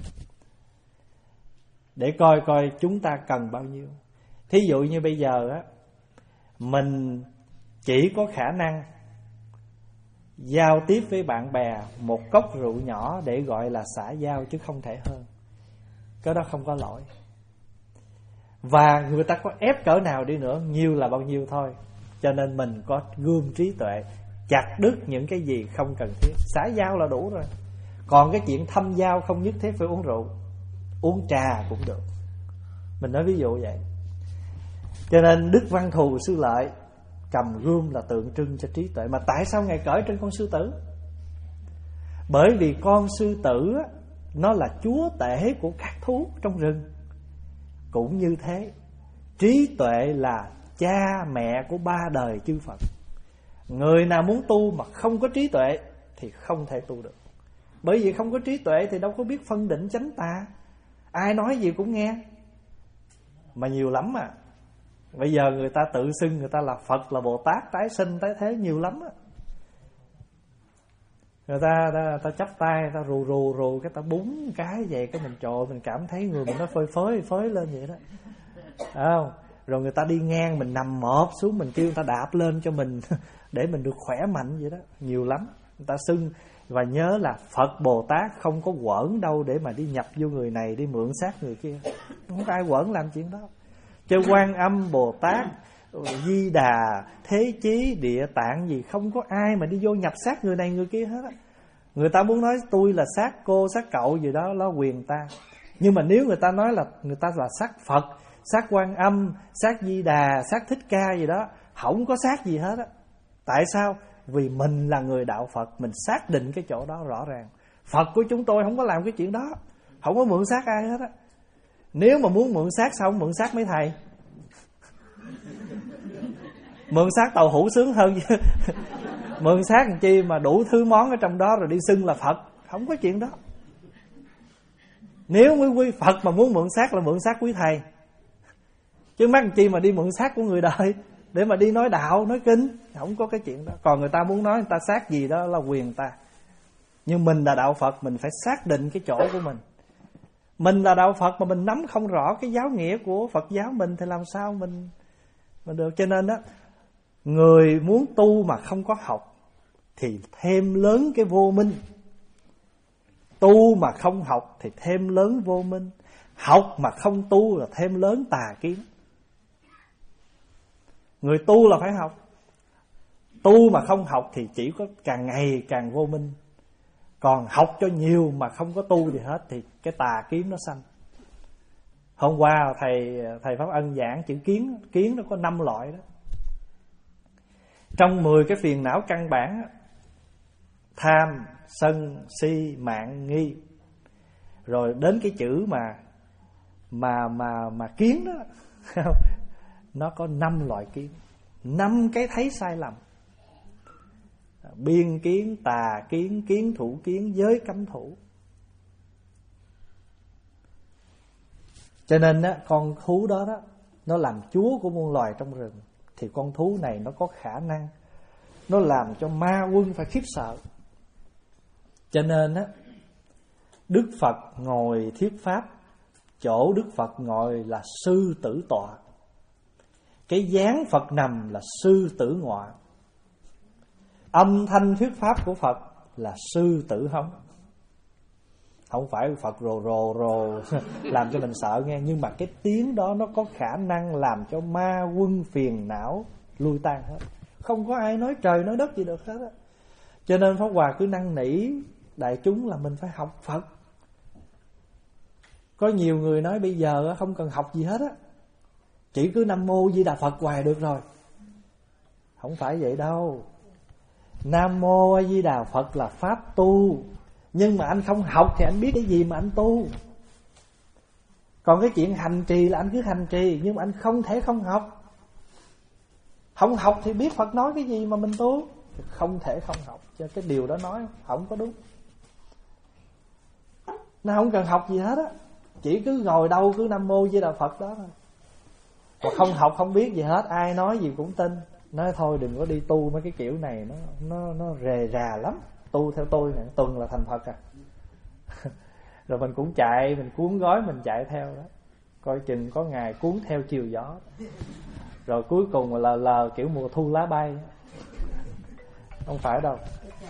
để coi coi chúng ta cần bao nhiêu. Thí dụ như bây giờ á, mình chỉ có khả năng giao tiếp với bạn bè một cốc rượu nhỏ để gọi là xã giao, chứ không thể hơn. Cái đó không có lỗi. Và người ta có ép cỡ nào đi nữa, nhiêu là bao nhiêu thôi. Cho nên mình có gươm trí tuệ, chặt đứt những cái gì không cần thiết. Xã giao là đủ rồi. Còn cái chuyện thâm giao không nhất thiết phải uống rượu, uống trà cũng được. Mình nói ví dụ vậy. Cho nên Đức Văn Thù Sư Lợi cầm gươm là tượng trưng cho trí tuệ. Mà tại sao Ngài cởi trên con sư tử? Bởi vì con sư tử á, nó là chúa tể của các thú trong rừng. Cũng như thế, trí tuệ là cha mẹ của ba đời chư Phật. Người nào muốn tu mà không có trí tuệ thì không thể tu được. Bởi vì không có trí tuệ thì đâu có biết phân định chánh tà. Ai nói gì cũng nghe. Mà nhiều lắm à. Bây giờ người ta tự xưng người ta là Phật, là Bồ Tát, tái sinh, tái thế nhiều lắm á. Người ta, ta, ta chắp tay, ta rù rù rù, cái ta búng cái vậy, cái mình trội, mình cảm thấy người mình nó phơi phới phới lên vậy đó. Không? Rồi người ta đi ngang, mình nằm mọp xuống, mình kêu người ta đạp lên cho mình để mình được khỏe mạnh vậy đó. Nhiều lắm. Người ta xưng. Và nhớ là Phật Bồ Tát không có quẩn đâu để mà đi nhập vô người này, đi mượn xác người kia. Không có ai quẩn làm chuyện đó. Cho Quan Âm, Bồ Tát, Di Đà, Thế Chí, Địa Tạng gì, không có ai mà đi vô nhập xác người này người kia hết á. Người ta muốn nói tôi là xác cô, xác cậu gì đó, lo quyền ta. Nhưng mà nếu người ta nói là người ta là xác Phật, xác Quan Âm, xác Di Đà, xác Thích Ca gì đó, không có xác gì hết á. Tại sao? Vì mình là người đạo Phật, mình xác định cái chỗ đó rõ ràng. Phật của chúng tôi không có làm cái chuyện đó, không có mượn xác ai hết á. Nếu mà muốn mượn xác sao không mượn xác mấy thầy? Mượn xác tàu hũ sướng hơn chứ. Mượn xác làm chi mà đủ thứ món ở trong đó rồi đi xưng là Phật. Không có chuyện đó. Nếu quý quý Phật mà muốn mượn xác là mượn xác quý thầy, chứ mắc làm chi mà đi mượn xác của người đời để mà đi nói đạo, nói kinh. Không có cái chuyện đó. Còn người ta muốn nói người ta xác gì đó là quyền ta. Nhưng mình là đạo Phật, mình phải xác định cái chỗ của mình. Mình là đạo Phật mà mình nắm không rõ cái giáo nghĩa của Phật giáo mình thì làm sao mình mình được. Cho nên đó, người muốn tu mà không có học thì thêm lớn cái vô minh. Tu mà không học thì thêm lớn vô minh. Học mà không tu là thêm lớn tà kiến. Người tu là phải học. Tu mà không học thì chỉ có càng ngày càng vô minh. Còn học cho nhiều mà không có tu gì hết thì cái tà kiến nó sanh. Hôm qua thầy thầy Pháp Ân giảng chữ kiến, kiến nó có năm loại đó. Trong mười cái phiền não căn bản, tham, sân, si, mạn, nghi. Rồi đến cái chữ mà mà mà mà kiến đó, nó có năm loại kiến, năm cái thấy sai lầm. Biên kiến, tà kiến, kiến thủ kiến, giới cấm thủ. Cho nên á, con thú đó đó, nó làm chúa của muôn loài trong rừng, thì con thú này nó có khả năng, nó làm cho ma quân phải khiếp sợ. Cho nên á, Đức Phật ngồi thuyết pháp, chỗ Đức Phật ngồi là sư tử tọa, cái dáng Phật nằm là sư tử ngọa, âm thanh thuyết pháp của Phật là sư tử hống. Không phải Phật rồ rồ rồ làm cho mình sợ nghe, nhưng mà cái tiếng đó nó có khả năng làm cho ma quân phiền não lui tan hết. Không có ai nói trời nói đất gì được hết á. Cho nên Pháp Hòa cứ năn nỉ đại chúng là mình phải học Phật. Có nhiều người nói bây giờ không cần học gì hết á, chỉ cứ Nam Mô Di Đà Phật hoài được rồi. Không phải vậy đâu. Nam Mô A Di Đà Phật là pháp tu, nhưng mà anh không học thì anh biết cái gì mà anh tu. Còn cái chuyện hành trì là anh cứ hành trì, nhưng mà anh không thể không học. Không học thì biết Phật nói cái gì mà mình tu, không thể không học. Cho cái điều đó nói không có đúng. Nó không cần học gì hết á, chỉ cứ ngồi đâu cứ Nam Mô Di Đà Phật đó thôi. Mà không học không biết gì hết, ai nói gì cũng tin. Nói thôi đừng có đi tu mấy cái kiểu này, nó nó nó rề rà lắm. Tu theo tôi này tuần là thành Phật à. Rồi mình cũng chạy, mình cuốn gói mình chạy theo đó, coi chừng có ngày cuốn theo chiều gió. Rồi cuối cùng là lờ lờ kiểu mùa thu lá bay. Không phải đâu.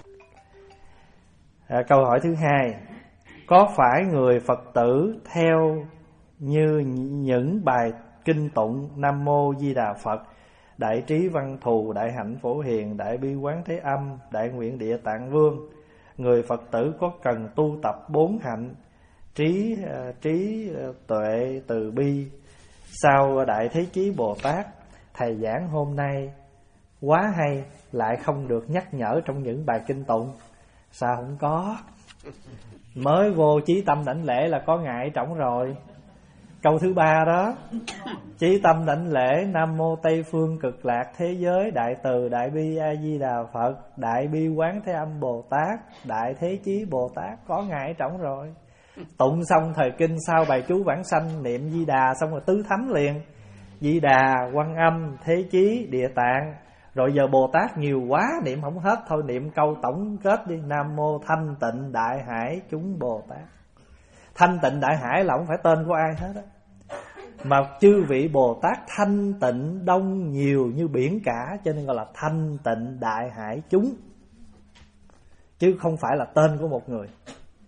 À, câu hỏi thứ hai, có phải người Phật tử theo như những bài kinh tụng Nam Mô Di Đà Phật, Đại Trí Văn Thù, Đại Hạnh Phổ Hiền, Đại Bi Quán Thế Âm, Đại Nguyện Địa Tạng Vương, người Phật tử có cần tu tập bốn hạnh trí trí tuệ từ bi sau Đại Thế Chí Bồ Tát? Thầy giảng hôm nay quá hay, lại không được nhắc nhở trong những bài kinh tụng. Sao không có? Mới vô chí tâm đảnh lễ là có ngại trỏng rồi. Câu thứ ba đó, chí tâm đảnh lễ Nam Mô Tây Phương Cực Lạc Thế Giới Đại Từ Đại Bi A Di Đà Phật, Đại Bi Quán Thế Âm Bồ Tát, Đại Thế Chí Bồ Tát, có ngại trỏng rồi. Tụng xong thời kinh sau bài chú vãng sanh, niệm Di Đà xong rồi tứ thánh liền. Di Đà, Quan Âm, Thế Chí, Địa Tạng. Rồi giờ Bồ Tát nhiều quá, niệm không hết, thôi niệm câu tổng kết đi. Nam Mô Thanh Tịnh Đại Hải Chúng Bồ Tát. Thanh Tịnh Đại Hải là không phải tên của ai hết á, mà chư vị Bồ Tát thanh tịnh đông nhiều như biển cả, cho nên gọi là Thanh Tịnh Đại Hải Chúng, chứ không phải là tên của một người.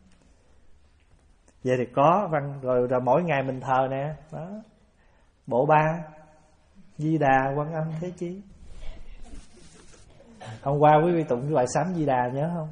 Vậy thì có văn rồi, rồi mỗi ngày mình thờ nè đó, bộ ba Di Đà, Quan Âm, Thế Chí. Hôm qua quý vị tụng cái bài sám Di Đà nhớ không?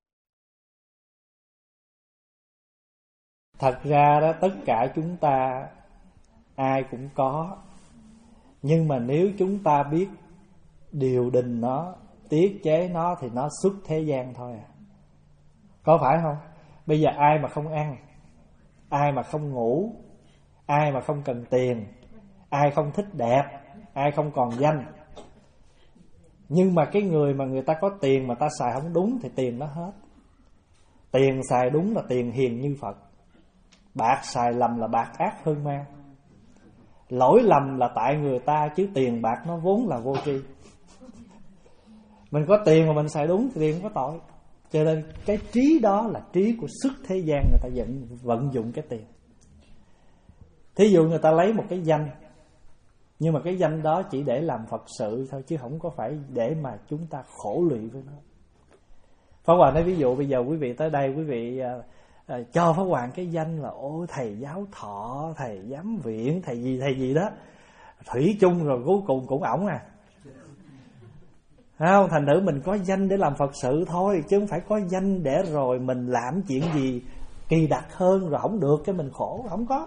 Thật ra đó, tất cả chúng ta ai cũng có, nhưng mà nếu chúng ta biết điều đình nó, tiết chế nó thì nó xuất thế gian thôi à. Có phải không? Bây giờ ai mà không ăn, ai mà không ngủ, ai mà không cần tiền, ai không thích đẹp, ai không còn danh. Nhưng mà cái người mà người ta có tiền mà ta xài không đúng thì tiền nó hết. Tiền xài đúng là tiền hiền như Phật, bạc xài lầm là bạc ác hơn ma. Lỗi lầm là tại người ta, chứ tiền bạc nó vốn là vô tri. Mình có tiền mà mình xài đúng thì tiền không có tội. Cho nên cái trí đó là trí của sức thế gian, người ta vận, vận dụng cái tiền. Thí dụ người ta lấy một cái danh, nhưng mà cái danh đó chỉ để làm Phật sự thôi, chứ không có phải để mà chúng ta khổ lụy với nó. Pháp Hòa nói ví dụ bây giờ quý vị tới đây, quý vị à, à, cho Pháp Hòa cái danh là ôi thầy giáo thọ, thầy giám viện, thầy gì thầy gì đó, thủy chung rồi cuối cùng cũng ổng à. Không, thành thử mình có danh để làm Phật sự thôi, chứ không phải có danh để rồi mình làm chuyện gì kỳ đặc hơn rồi không được cái mình khổ, không có.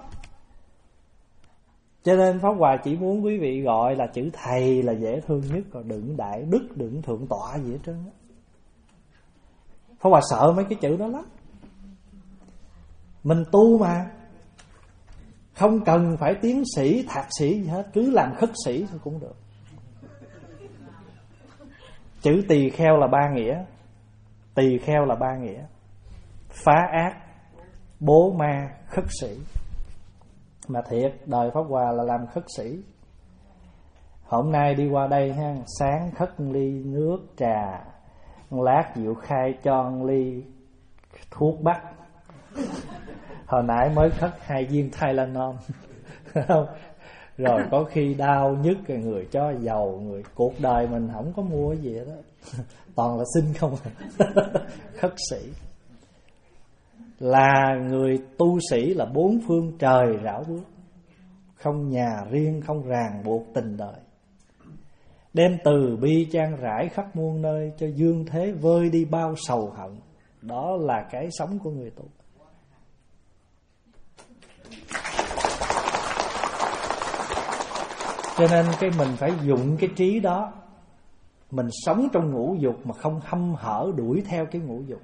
Cho nên Pháp Hòa chỉ muốn quý vị gọi là chữ thầy là dễ thương nhất, còn đừng đại đức, đừng thượng tọa gì hết trơn á. Pháp Hòa sợ mấy cái chữ đó lắm. Mình tu mà, không cần phải tiến sĩ, thạc sĩ gì hết, cứ làm khất sĩ thôi cũng được. Chữ tỳ kheo là ba nghĩa. Tỳ kheo là ba nghĩa: phá ác, bố ma, khất sĩ. Mà thiệt, đời Pháp Hòa là làm khất sĩ. Hôm nay đi qua đây ha, sáng khất ly nước trà, lát Diệu Khai cho ly thuốc bắc. Hồi nãy mới khất hai viên Tylenol. Rồi có khi đau nhức rồi người cho dầu, người cuộc đời mình không có mua cái gì đó, toàn là xin không à. Khất sĩ là người tu sĩ, là bốn phương trời rảo bước, không nhà riêng, không ràng buộc tình đời, đem từ bi trang rải khắp muôn nơi, cho dương thế vơi đi bao sầu hận. Đó là cái sống của người tu. Cho nên cái mình phải dụng cái trí đó. Mình sống trong ngũ dục mà không hăm hở đuổi theo cái ngũ dục.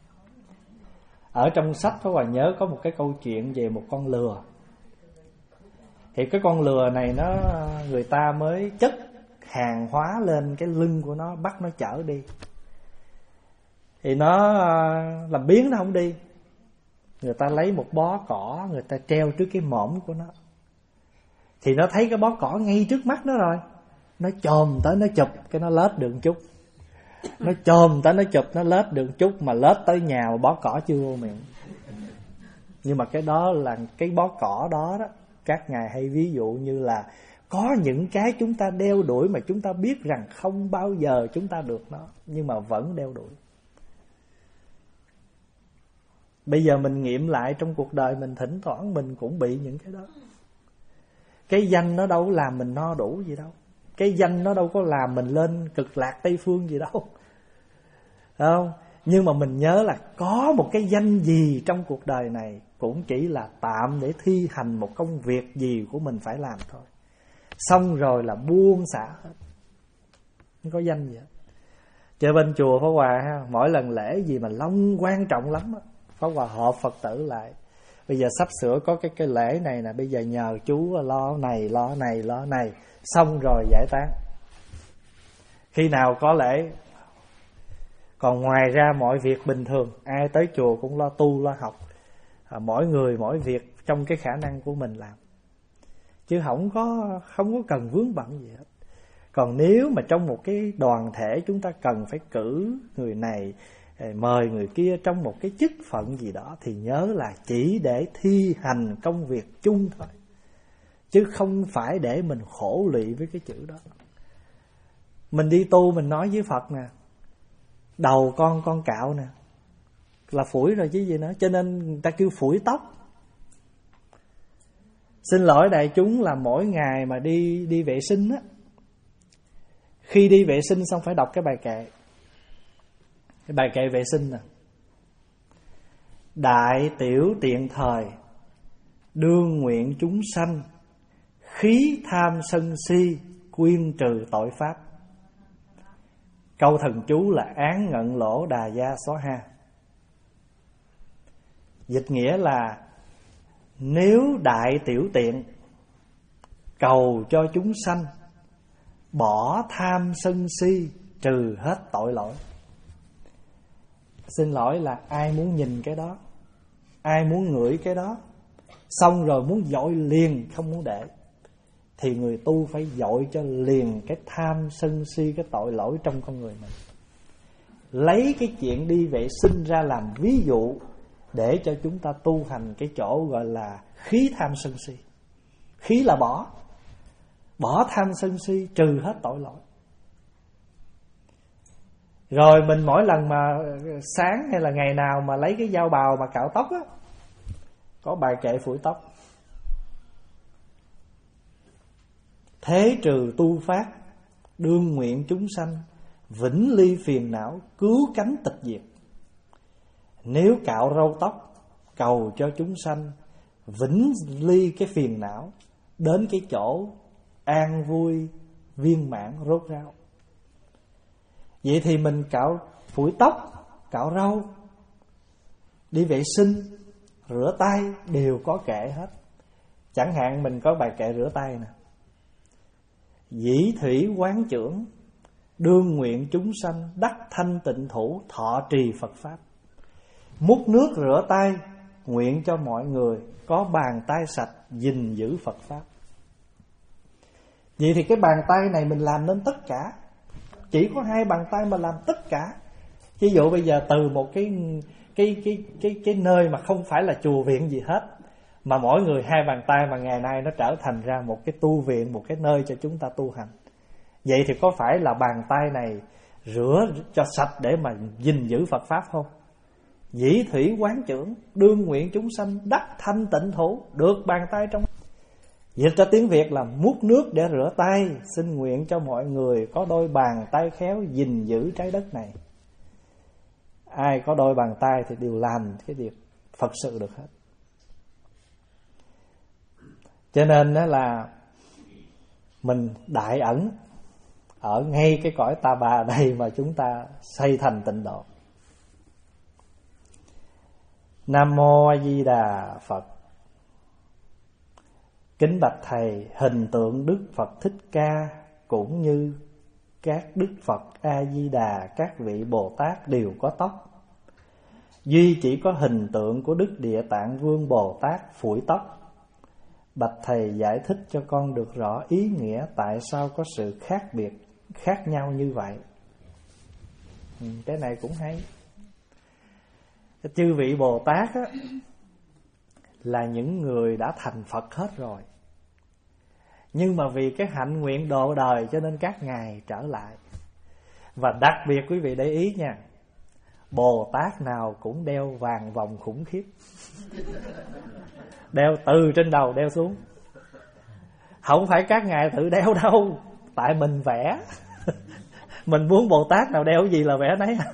Ở trong sách Pháp Hòa nhớ có một cái câu chuyện về một con lừa. Thì cái con lừa này nó, người ta mới chất hàng hóa lên cái lưng của nó, bắt nó chở đi. Thì nó làm biếng nó không đi. người ta lấy một bó cỏ, người ta treo trước cái mõm của nó, thì nó thấy cái bó cỏ ngay trước mắt nó rồi, nó chồm tới nó chụp, cái nó lết được chút. Nó chồm tới nó chụp, nó lết được chút, mà lết tới nhà mà bó cỏ chưa vô miệng. Nhưng mà cái đó là cái bó cỏ đó đó, các ngài hay ví dụ như là có những cái chúng ta đeo đuổi mà chúng ta biết rằng không bao giờ chúng ta được nó, nhưng mà vẫn đeo đuổi. Bây giờ mình nghiệm lại trong cuộc đời mình, thỉnh thoảng mình cũng bị những cái đó. Cái danh nó đâu có làm mình no đủ gì đâu, cái danh nó đâu có làm mình lên cực lạc Tây Phương gì đâu, không? Nhưng mà mình nhớ là có một cái danh gì trong cuộc đời này cũng chỉ là tạm để thi hành một công việc gì của mình phải làm thôi. Xong rồi là buông xả hết, không có danh gì hết. Chơi bên chùa Pháp Hòa ha, mỗi lần lễ gì mà long quan trọng lắm á, Pháp Hòa họp Phật tử lại. Bây giờ sắp sửa có cái cái lễ này nè, bây giờ nhờ chú lo này, lo này, lo này, xong rồi giải tán. Khi nào có lễ. Còn ngoài ra mọi việc bình thường, ai tới chùa cũng lo tu, lo học, à, mỗi người mỗi việc trong cái khả năng của mình làm, chứ không có không có cần vướng bận gì hết. Còn nếu mà trong một cái đoàn thể chúng ta cần phải cử người này, mời người kia trong một cái chức phận gì đó, thì nhớ là chỉ để thi hành công việc chung thôi, chứ không phải để mình khổ lụy với cái chữ đó. Mình đi tu mình nói với Phật nè, đầu con con cạo nè, là phủi rồi chứ gì nữa. Cho nên người ta kêu phủi tóc. Xin lỗi đại chúng là mỗi ngày mà đi đi vệ sinh á, khi đi vệ sinh xong phải đọc cái bài kệ. Cái bài kệ vệ sinh nè: đại tiểu tiện thời, đương nguyện chúng sanh, khí tham sân si, quyên trừ tội pháp. Câu thần chú là án ngận lỗ đà gia xóa ha. Dịch nghĩa là nếu đại tiểu tiện, cầu cho chúng sanh, bỏ tham sân si, trừ hết tội lỗi. Xin lỗi là ai muốn nhìn cái đó, ai muốn ngửi cái đó, xong rồi muốn dội liền, không muốn để, thì người tu phải dội cho liền cái tham sân si, cái tội lỗi trong con người mình. Lấy cái chuyện đi vệ sinh ra làm ví dụ để cho chúng ta tu hành cái chỗ gọi là khí tham sân si. Khí là bỏ, bỏ tham sân si, trừ hết tội lỗi. Rồi mình mỗi lần mà sáng hay là ngày nào mà lấy cái dao bào mà cạo tóc á, có bài kệ phủi tóc: thế trừ tu phát, đương nguyện chúng sanh, vĩnh ly phiền não, cứu cánh tịch diệt. Nếu cạo râu tóc, cầu cho chúng sanh, vĩnh ly cái phiền não, đến cái chỗ an vui viên mãn rốt ráo. Vậy thì mình cạo phủi tóc, cạo râu, đi vệ sinh, rửa tay đều có kệ hết. Chẳng hạn mình có bài kệ rửa tay nè: dĩ thủy quán trưởng, đương nguyện chúng sanh, đắc thanh tịnh thủ, thọ trì Phật Pháp. Múc nước rửa tay, nguyện cho mọi người có bàn tay sạch, gìn giữ Phật Pháp. Vậy thì cái bàn tay này mình làm nên tất cả. Chỉ có hai bàn tay mà làm tất cả. Ví dụ bây giờ từ một cái cái cái cái cái nơi mà không phải là chùa viện gì hết, mà mỗi người hai bàn tay, mà ngày nay nó trở thành ra một cái tu viện, một cái nơi cho chúng ta tu hành. Vậy thì có phải là bàn tay này rửa cho sạch để mà gìn giữ Phật Pháp không? Dĩ thủy quán trưởng, đương nguyện chúng sanh, đắc thanh tịnh thủ, được bàn tay trong. Dịch ra tiếng Việt là múc nước để rửa tay, xin nguyện cho mọi người có đôi bàn tay khéo gìn giữ trái đất này. Ai có đôi bàn tay thì đều làm cái việc Phật sự được hết. Cho nên đó là mình đại ẩn ở ngay cái cõi Ta Bà đây mà chúng ta xây thành tịnh độ. Nam Mô A Di Đà Phật. Kính bạch thầy, hình tượng Đức Phật Thích Ca cũng như các Đức Phật A Di Đà, các vị Bồ Tát đều có tóc. duy chỉ có hình tượng của Đức Địa Tạng Vương Bồ Tát phủi tóc. Bạch thầy giải thích cho con được rõ ý nghĩa tại sao có sự khác biệt, khác nhau như vậy. Ừ, cái này cũng hay. Chư vị Bồ Tát á, là những người đã thành Phật hết rồi, nhưng mà vì cái hạnh nguyện độ đời cho nên các ngài trở lại. Và đặc biệt quý vị để ý nha, Bồ Tát nào cũng đeo vàng vòng khủng khiếp, đeo từ trên đầu đeo xuống. Không phải các ngài tự đeo đâu, tại mình vẽ. Mình muốn Bồ Tát nào đeo gì là vẽ nấy.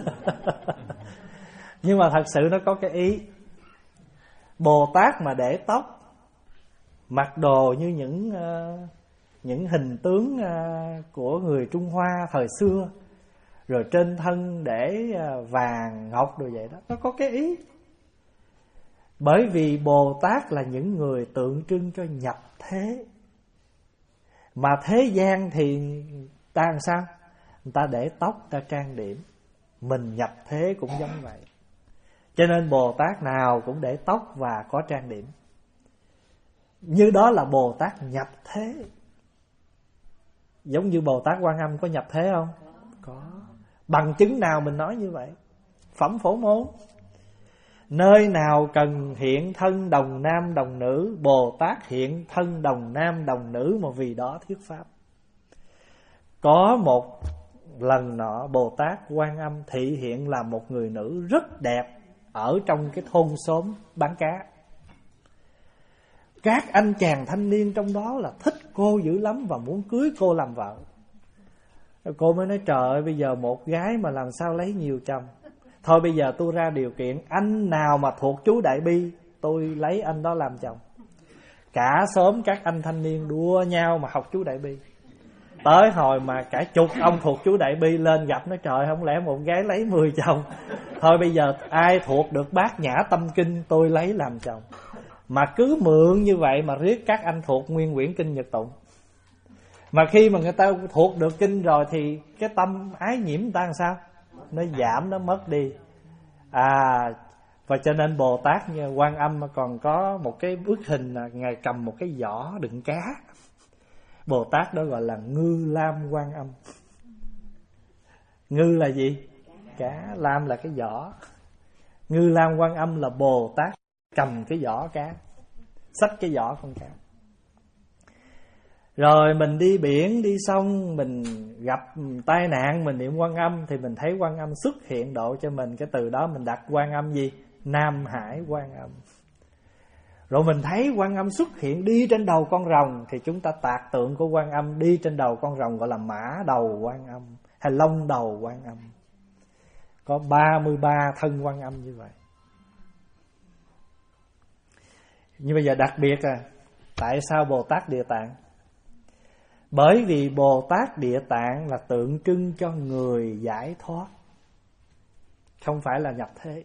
Nhưng mà thật sự nó có cái ý. Bồ Tát mà để tóc, mặc đồ như những uh, những hình tướng uh, của người Trung Hoa thời xưa, rồi trên thân để uh, vàng ngọc đồ vậy đó, nó có cái ý. Bởi vì Bồ Tát là những người tượng trưng cho nhập thế. Mà thế gian thì ta làm sao? Người ta để tóc, ta trang điểm. Mình nhập thế cũng giống vậy. Cho nên Bồ Tát nào cũng để tóc và có trang điểm. Như đó là Bồ Tát nhập thế. Giống như Bồ Tát Quan Âm có nhập thế không? Có. Bằng chứng nào mình nói như vậy? Phẩm Phổ Môn. Nơi nào cần hiện thân đồng nam đồng nữ, Bồ Tát hiện thân đồng nam đồng nữ mà vì đó thuyết pháp. Có một lần nọ Bồ Tát Quan Âm thị hiện là một người nữ rất đẹp ở trong cái thôn xóm bán cá. Các anh chàng thanh niên trong đó là thích cô dữ lắm và muốn cưới cô làm vợ. Cô mới nói trời ơi, bây giờ một gái mà làm sao lấy nhiều chồng. Thôi bây giờ tôi ra điều kiện, anh nào mà thuộc chú Đại Bi, tôi lấy anh đó làm chồng. Cả xóm các anh thanh niên đua nhau mà học chú Đại Bi. Tới hồi mà cả chục ông thuộc chú Đại Bi lên gặp, nói trời, không lẽ một gái lấy mười chồng. Thôi bây giờ ai thuộc được Bát Nhã Tâm Kinh tôi lấy làm chồng. Mà cứ mượn như vậy mà riết các anh thuộc nguyên quyển kinh Nhật Tụng. Mà khi mà người ta thuộc được kinh rồi thì cái tâm ái nhiễm người ta làm sao? Nó giảm, nó mất đi. À, và cho nên Bồ Tát như Quan Âm còn có một cái bức hình là ngài cầm một cái giỏ đựng cá. Bồ Tát đó gọi là Ngư Lam Quan Âm. Ngư là gì? Cá. Lam là cái giỏ. Ngư Lam Quan Âm là Bồ Tát cầm cái giỏ cá, xách cái giỏ con cá. Rồi mình đi biển, đi sông, mình gặp tai nạn, mình niệm Quan Âm thì mình thấy Quan Âm xuất hiện độ cho mình. Cái từ đó mình đặt Quan Âm gì? Nam Hải Quan Âm. Rồi mình thấy Quan Âm xuất hiện đi trên đầu con rồng thì chúng ta tạc tượng của Quan Âm đi trên đầu con rồng gọi là mã đầu Quan Âm hay long đầu Quan Âm. Có ba mươi ba thân Quan Âm như vậy. Nhưng bây giờ đặc biệt à, tại sao Bồ Tát Địa Tạng? Bởi vì Bồ Tát Địa Tạng là tượng trưng cho người giải thoát, không phải là nhập thế.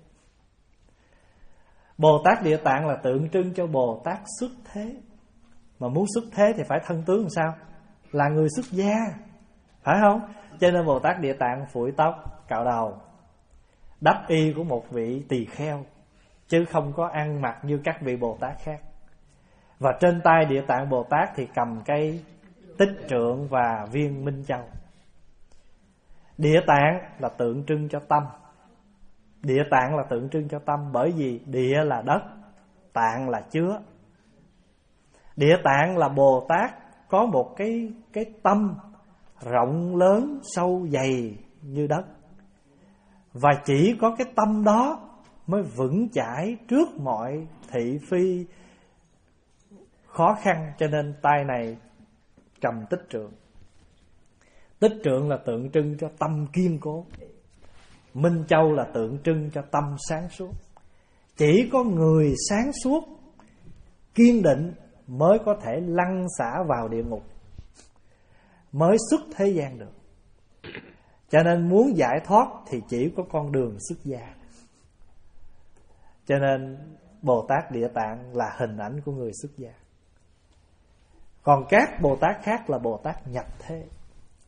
Bồ Tát Địa Tạng là tượng trưng cho Bồ Tát xuất thế. Mà muốn xuất thế thì phải thân tướng làm sao? Là người xuất gia, phải không? Cho nên Bồ Tát Địa Tạng phủi tóc, cạo đầu, đắp y của một vị tỳ kheo, chứ không có ăn mặc như các vị Bồ Tát khác. Và trên tay Địa Tạng Bồ Tát thì cầm cây Tích Trượng và viên Minh Châu. Địa Tạng là tượng trưng cho tâm. Địa tạng là tượng trưng cho tâm. Bởi vì địa là đất, tạng là chứa. Địa tạng là Bồ Tát có một cái, cái tâm rộng lớn, sâu dày như đất. Và chỉ có cái tâm đó mới vững chãi trước mọi thị phi khó khăn. Cho nên tay này cầm Tích Trượng. Tích Trượng là tượng trưng cho tâm kiên cố. Minh Châu là tượng trưng cho tâm sáng suốt. Chỉ có người sáng suốt, kiên định mới có thể lăn xả vào địa ngục, mới xuất thế gian được. Cho nên muốn giải thoát thì chỉ có con đường xuất gia. Cho nên Bồ Tát Địa Tạng là hình ảnh của người xuất gia. Còn các Bồ Tát khác là Bồ Tát nhập thế.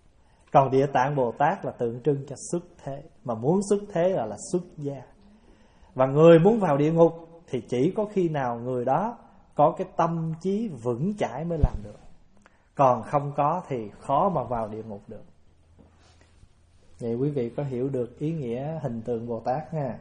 Còn Địa Tạng Bồ Tát là tượng trưng cho xuất thế. Mà muốn xuất thế là là xuất gia. Và người muốn vào địa ngục thì chỉ có khi nào người đó có cái tâm trí vững chãi mới làm được. Còn không có thì khó mà vào địa ngục được. Vậy quý vị có hiểu được ý nghĩa hình tượng Bồ Tát nha.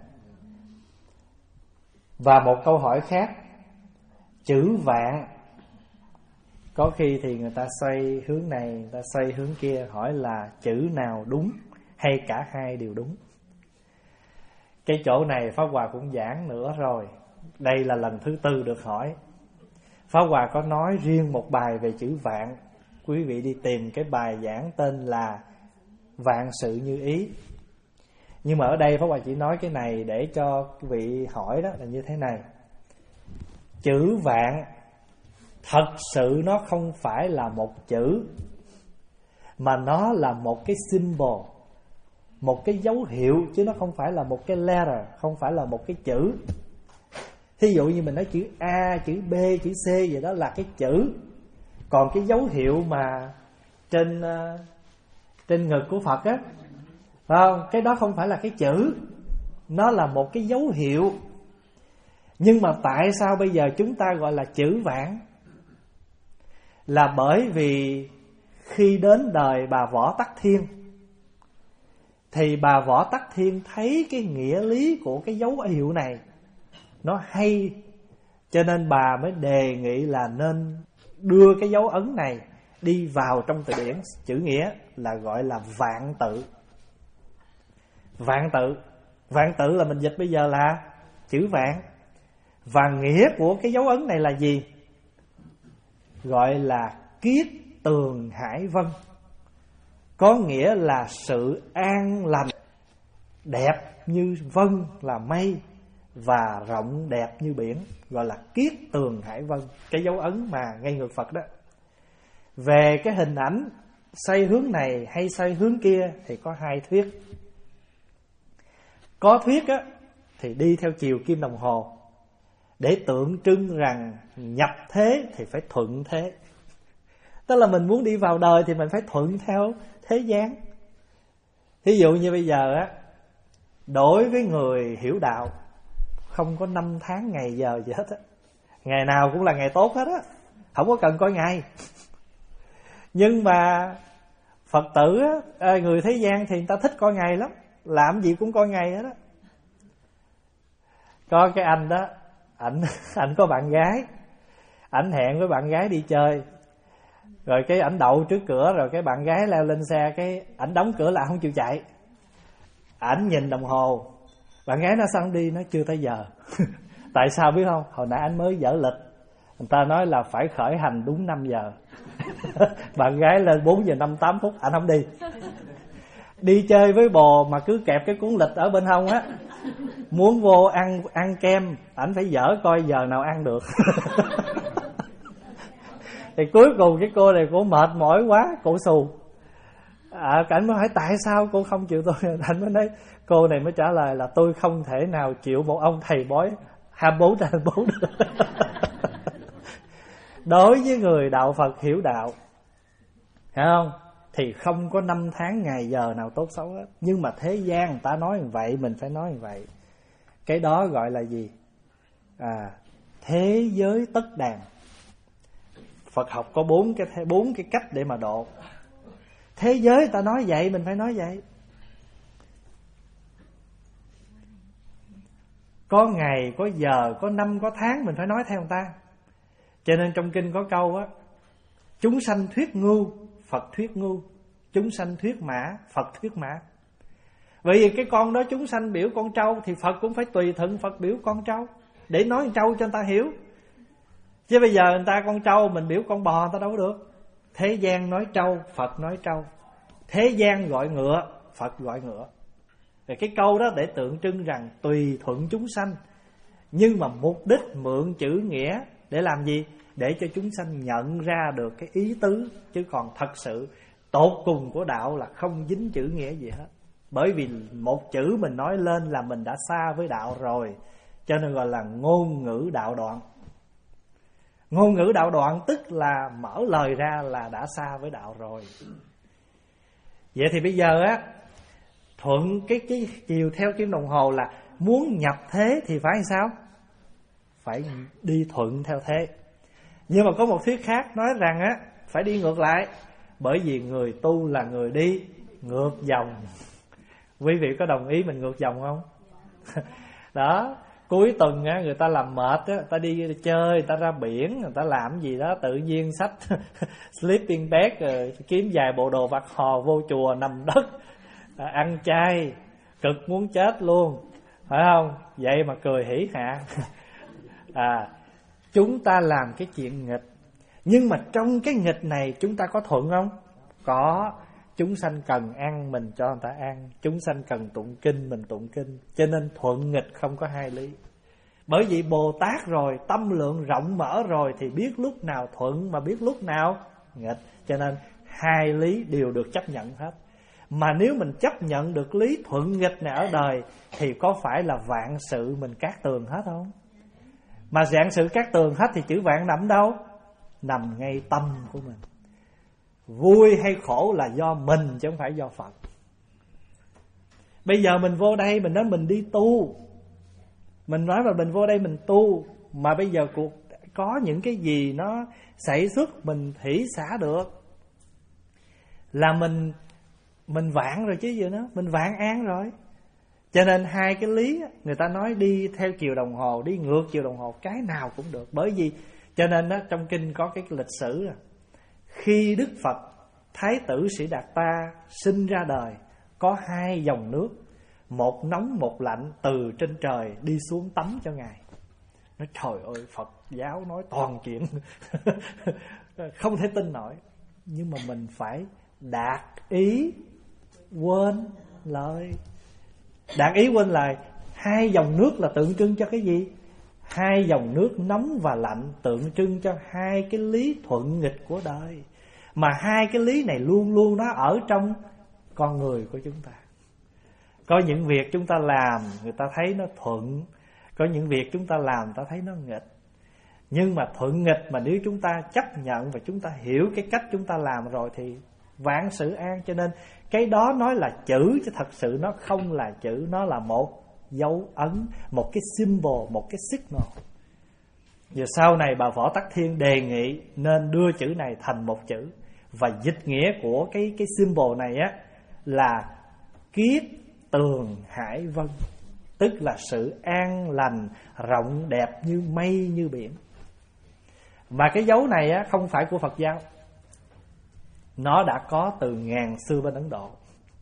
Và một câu hỏi khác, chữ vạn, có khi thì người ta xoay hướng này, người ta xoay hướng kia, hỏi là chữ nào đúng hay cả hai đều đúng. Cái chỗ này Pháp Hòa cũng giảng nữa rồi, đây là lần thứ tư được hỏi. Pháp Hòa có nói riêng một bài về chữ vạn, quý vị đi tìm cái bài giảng tên là Vạn sự như ý. Nhưng mà ở đây Pháp Hòa chỉ nói cái này để cho quý vị hỏi đó là như thế này. Chữ vạn thật sự nó không phải là một chữ, mà nó là một cái symbol, một cái dấu hiệu, chứ nó không phải là một cái letter, không phải là một cái chữ. Thí dụ như mình nói chữ A, chữ B, chữ C vậy đó là cái chữ. Còn cái dấu hiệu mà trên uh, trên ngực của Phật á, phải không? Cái đó không phải là cái chữ, nó là một cái dấu hiệu. Nhưng mà tại sao bây giờ chúng ta gọi là chữ vạn? Là bởi vì khi đến đời bà Võ Tắc Thiên, thì bà Võ Tắc Thiên thấy cái nghĩa lý của cái dấu hiệu này nó hay, cho nên bà mới đề nghị là nên đưa cái dấu ấn này đi vào trong từ điển chữ nghĩa, là gọi là vạn tự. Vạn tự Vạn tự là mình dịch bây giờ là chữ vạn. Và nghĩa của cái dấu ấn này là gì? Gọi là kiết tường hải vân, có nghĩa là sự an lành, đẹp như vân là mây, và rộng đẹp như biển, gọi là kiết tường hải vân. Cái dấu ấn mà ngay ngược Phật đó. Về cái hình ảnh xoay hướng này hay xoay hướng kia thì có hai thuyết. Có thuyết á, thì đi theo chiều kim đồng hồ, để tượng trưng rằng nhập thế thì phải thuận thế. Tức là mình muốn đi vào đời thì mình phải thuận theo thế gian. Thí dụ như bây giờ á, đối với người hiểu đạo, không có năm tháng ngày giờ gì hết á, ngày nào cũng là ngày tốt hết á, không có cần coi ngày. Nhưng mà Phật tử á, người thế gian thì người ta thích coi ngày lắm, làm gì cũng coi ngày hết á. Có cái anh đó, ảnh ảnh có bạn gái, ảnh hẹn với bạn gái đi chơi, rồi cái ảnh đậu trước cửa, rồi cái bạn gái leo lên xe, cái ảnh đóng cửa lại không chịu chạy. Ảnh nhìn đồng hồ, bạn gái nó sao không đi, nó chưa tới giờ. Tại sao biết không? Hồi nãy anh mới dở lịch, người ta nói là phải khởi hành đúng năm giờ. Bạn gái lên bốn giờ năm mươi tám phút, anh không đi. Đi chơi với bồ mà cứ kẹp cái cuốn lịch ở bên hông á, muốn vô ăn ăn kem, ảnh phải dở coi giờ nào ăn được. Thì cuối cùng cái cô này cô mệt mỏi quá, cô xù. À, cảnh mới hỏi tại sao cô không chịu tôi. Anh mới nói, cô này mới trả lời là tôi không thể nào chịu một ông thầy bói hai mươi bốn trên hai mươi bốn được. Đối với người đạo Phật hiểu đạo, hiểu không, thì không có năm tháng ngày giờ nào tốt xấu hết. Nhưng mà thế gian người ta nói như vậy, mình phải nói như vậy. Cái đó gọi là gì? À, thế giới tất đàn. Phật học có bốn cái bốn cái cách để mà độ. Thế giới người ta nói vậy, mình phải nói vậy. Có ngày, có giờ, có năm, có tháng, mình phải nói theo người ta. Cho nên trong kinh có câu á, chúng sanh thuyết ngu, Phật thuyết ngu. Chúng sanh thuyết mã, Phật thuyết mã. Bởi vì cái con đó chúng sanh biểu con trâu, thì Phật cũng phải tùy thuận Phật biểu con trâu, để nói con trâu cho người ta hiểu. Chứ bây giờ người ta con trâu, mình biểu con bò, người ta đâu có được. Thế gian nói trâu, Phật nói trâu. Thế gian gọi ngựa, Phật gọi ngựa. Rồi cái câu đó để tượng trưng rằng tùy thuận chúng sanh. Nhưng mà mục đích mượn chữ nghĩa để làm gì? Để cho chúng sanh nhận ra được cái ý tứ. Chứ còn thật sự tột cùng của đạo là không dính chữ nghĩa gì hết. Bởi vì một chữ mình nói lên là mình đã xa với đạo rồi. Cho nên gọi là ngôn ngữ đạo đoạn. Ngôn ngữ đạo đoạn tức là mở lời ra là đã xa với đạo rồi. Vậy thì bây giờ á, thuận cái, cái chiều theo kim đồng hồ là muốn nhập thế thì phải sao? Phải đi thuận theo thế. Nhưng mà có một thuyết khác nói rằng á, phải đi ngược lại. Bởi vì người tu là người đi ngược dòng. Quý vị có đồng ý mình ngược dòng không? Đó, cuối tuần á, người ta làm mệt á, người ta đi chơi, người ta ra biển, người ta làm gì đó, tự nhiên xách sleeping bag rồi kiếm vài bộ đồ vặt hò vô chùa nằm đất, ăn chay, cực muốn chết luôn, phải không? Vậy mà cười hỉ hạ. À, chúng ta làm cái chuyện nghịch, nhưng mà trong cái nghịch này chúng ta có thuận không? Có. Chúng sanh cần ăn mình cho người ta ăn, chúng sanh cần tụng kinh mình tụng kinh. Cho nên thuận nghịch không có hai lý. Bởi vì Bồ Tát rồi, tâm lượng rộng mở rồi, thì biết lúc nào thuận mà biết lúc nào nghịch. Cho nên hai lý đều được chấp nhận hết. Mà nếu mình chấp nhận được lý thuận nghịch này ở đời, thì có phải là vạn sự mình cát tường hết không? Mà vạn sự cát tường hết thì chữ vạn nằm đâu? Nằm ngay tâm của mình. Vui hay khổ là do mình chứ không phải do Phật. Bây giờ mình vô đây mình nói mình đi tu, mình nói là mình vô đây mình tu, mà bây giờ cuộc có những cái gì nó xảy xuất mình thủy xả được, là mình mình vạn rồi chứ gì nữa, mình vạn an rồi. Cho nên hai cái lý người ta nói đi theo chiều đồng hồ, đi ngược chiều đồng hồ, cái nào cũng được. Bởi vì cho nên đó, trong kinh có cái lịch sử, khi Đức Phật Thái tử Sĩ Đạt Ta sinh ra đời, có hai dòng nước, một nóng một lạnh, từ trên trời đi xuống tắm cho Ngài. Nói trời ơi, Phật giáo nói toàn chuyện không thể tin nổi. Nhưng mà mình phải đạt ý quên lời. Đạt ý quên lời. Hai dòng nước là tượng trưng cho cái gì? Hai dòng nước nóng và lạnh tượng trưng cho hai cái lý thuận nghịch của đời. Mà hai cái lý này luôn luôn nó ở trong con người của chúng ta. Có những việc chúng ta làm người ta thấy nó thuận, có những việc chúng ta làm người ta thấy nó nghịch. Nhưng mà thuận nghịch mà nếu chúng ta chấp nhận và chúng ta hiểu cái cách chúng ta làm rồi thì vạn sự an. Cho nên cái đó nói là chữ chứ thật sự nó không là chữ, nó là một dấu ấn, một cái symbol, một cái signal. Giờ sau này bà Võ Tắc Thiên đề nghị nên đưa chữ này thành một chữ. Và dịch nghĩa của cái, cái symbol này á là kiết tường hải vân, tức là sự an lành, rộng đẹp như mây như biển. Mà cái dấu này á không phải của Phật giáo, nó đã có từ ngàn xưa bên Ấn Độ.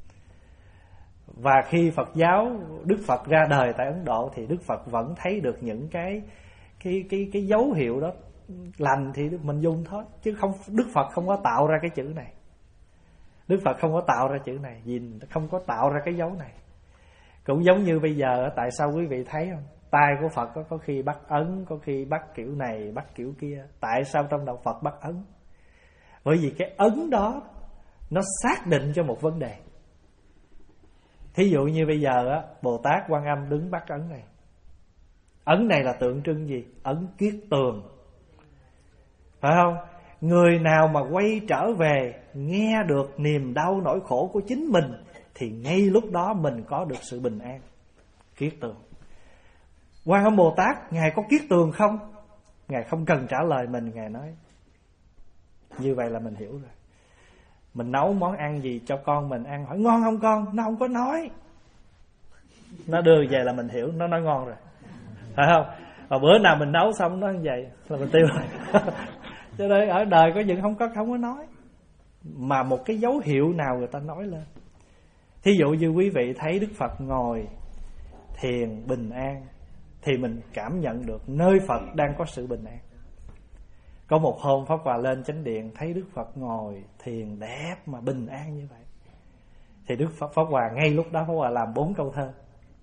Và khi Phật giáo, Đức Phật ra đời tại Ấn Độ thì Đức Phật vẫn thấy được những cái cái cái cái dấu hiệu đó lành thì mình dùng thôi, chứ không, Đức Phật không có tạo ra cái chữ này. Đức Phật không có tạo ra chữ này, vì không có tạo ra cái dấu này. Cũng giống như bây giờ, tại sao quý vị thấy không? Tay của Phật có, có khi bắt ấn, có khi bắt kiểu này, bắt kiểu kia. Tại sao trong đạo Phật bắt ấn? Bởi vì cái ấn đó nó xác định cho một vấn đề. Thí dụ như bây giờ á, Bồ Tát Quan Âm đứng bắt ấn này. Ấn này là tượng trưng gì? Ấn kiết tường, phải không? Người nào mà quay trở về nghe được niềm đau nỗi khổ của chính mình thì ngay lúc đó mình có được sự bình an. Kiết tường. Quan Âm Bồ Tát, Ngài có kiết tường không? Ngài không cần trả lời mình, Ngài nói như vậy là mình hiểu rồi. Mình nấu món ăn gì cho con mình ăn, hỏi ngon không con? Nó không có nói, nó đưa về là mình hiểu nó nói ngon rồi, phải không? Và bữa nào mình nấu xong nó như vậy là mình tiêu rồi. Cho nên ở đời có những không có không có nói, mà một cái dấu hiệu nào người ta nói lên. Thí dụ như quý vị thấy Đức Phật ngồi thiền bình an thì mình cảm nhận được nơi Phật đang có sự bình an. Có một hôm Pháp Hòa lên chánh điện thấy Đức Phật ngồi thiền đẹp mà bình an như vậy, thì Đức Phật Pháp Hòa ngay lúc đó Pháp Hòa làm bốn câu thơ.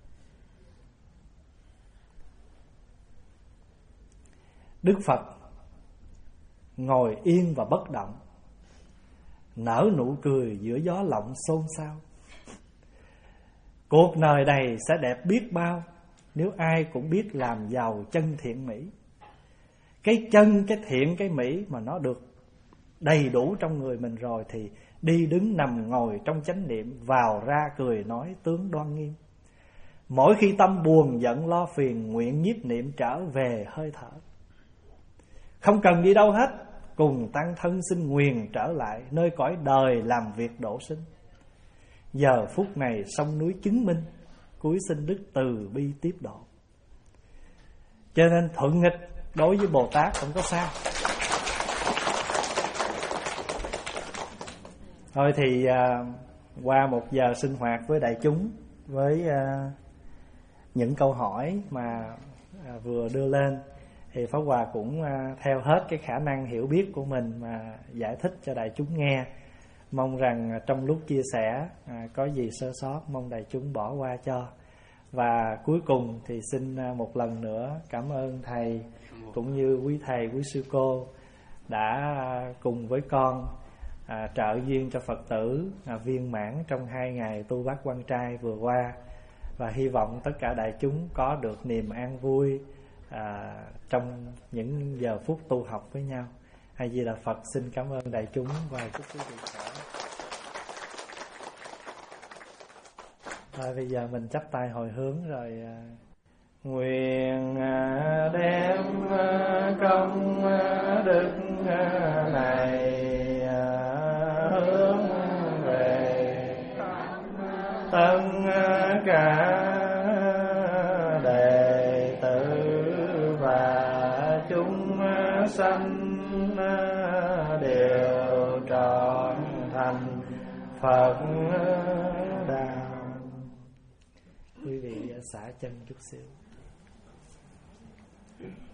Đức Phật ngồi yên và bất động, nở nụ cười giữa gió lộng xôn xao. Cuộc đời này sẽ đẹp biết bao nếu ai cũng biết làm giàu chân thiện mỹ. Cái chân, cái thiện, cái mỹ mà nó được đầy đủ trong người mình rồi thì đi đứng nằm ngồi trong chánh niệm, vào ra cười nói tướng đoan nghiêm. Mỗi khi tâm buồn giận lo phiền, nguyện nhiếp niệm trở về hơi thở. Không cần đi đâu hết, cùng tăng thân xin nguyền trở lại nơi cõi đời làm việc độ sinh. Giờ phút này sông núi chứng minh, cuối sinh đức từ bi tiếp độ. Cho nên thuận nghịch đối với Bồ Tát không có sao. Thôi thì à, qua một giờ sinh hoạt với đại chúng, với à, những câu hỏi mà à, vừa đưa lên, thì Pháp Hòa cũng à, theo hết cái khả năng hiểu biết của mình mà giải thích cho đại chúng nghe. Mong rằng à, trong lúc chia sẻ à, có gì sơ sót mong đại chúng bỏ qua cho. Và cuối cùng thì xin à, một lần nữa cảm ơn Thầy cũng như quý Thầy, quý Sư Cô đã à, cùng với con à, trợ duyên cho Phật tử à, viên mãn trong hai ngày tu bát quan trai vừa qua. Và hy vọng tất cả đại chúng có được niềm an vui à, trong những giờ phút tu học với nhau. A Di Đà Phật. Xin cảm ơn đại chúng và chúc quý vị khỏe. Rồi bây giờ mình chắp tay hồi hướng rồi. Nguyện đem công đức này hướng về tất cả đệ tử và chúng sanh đều trọn thành Phật đạo. Quý vị xả chân chút xíu.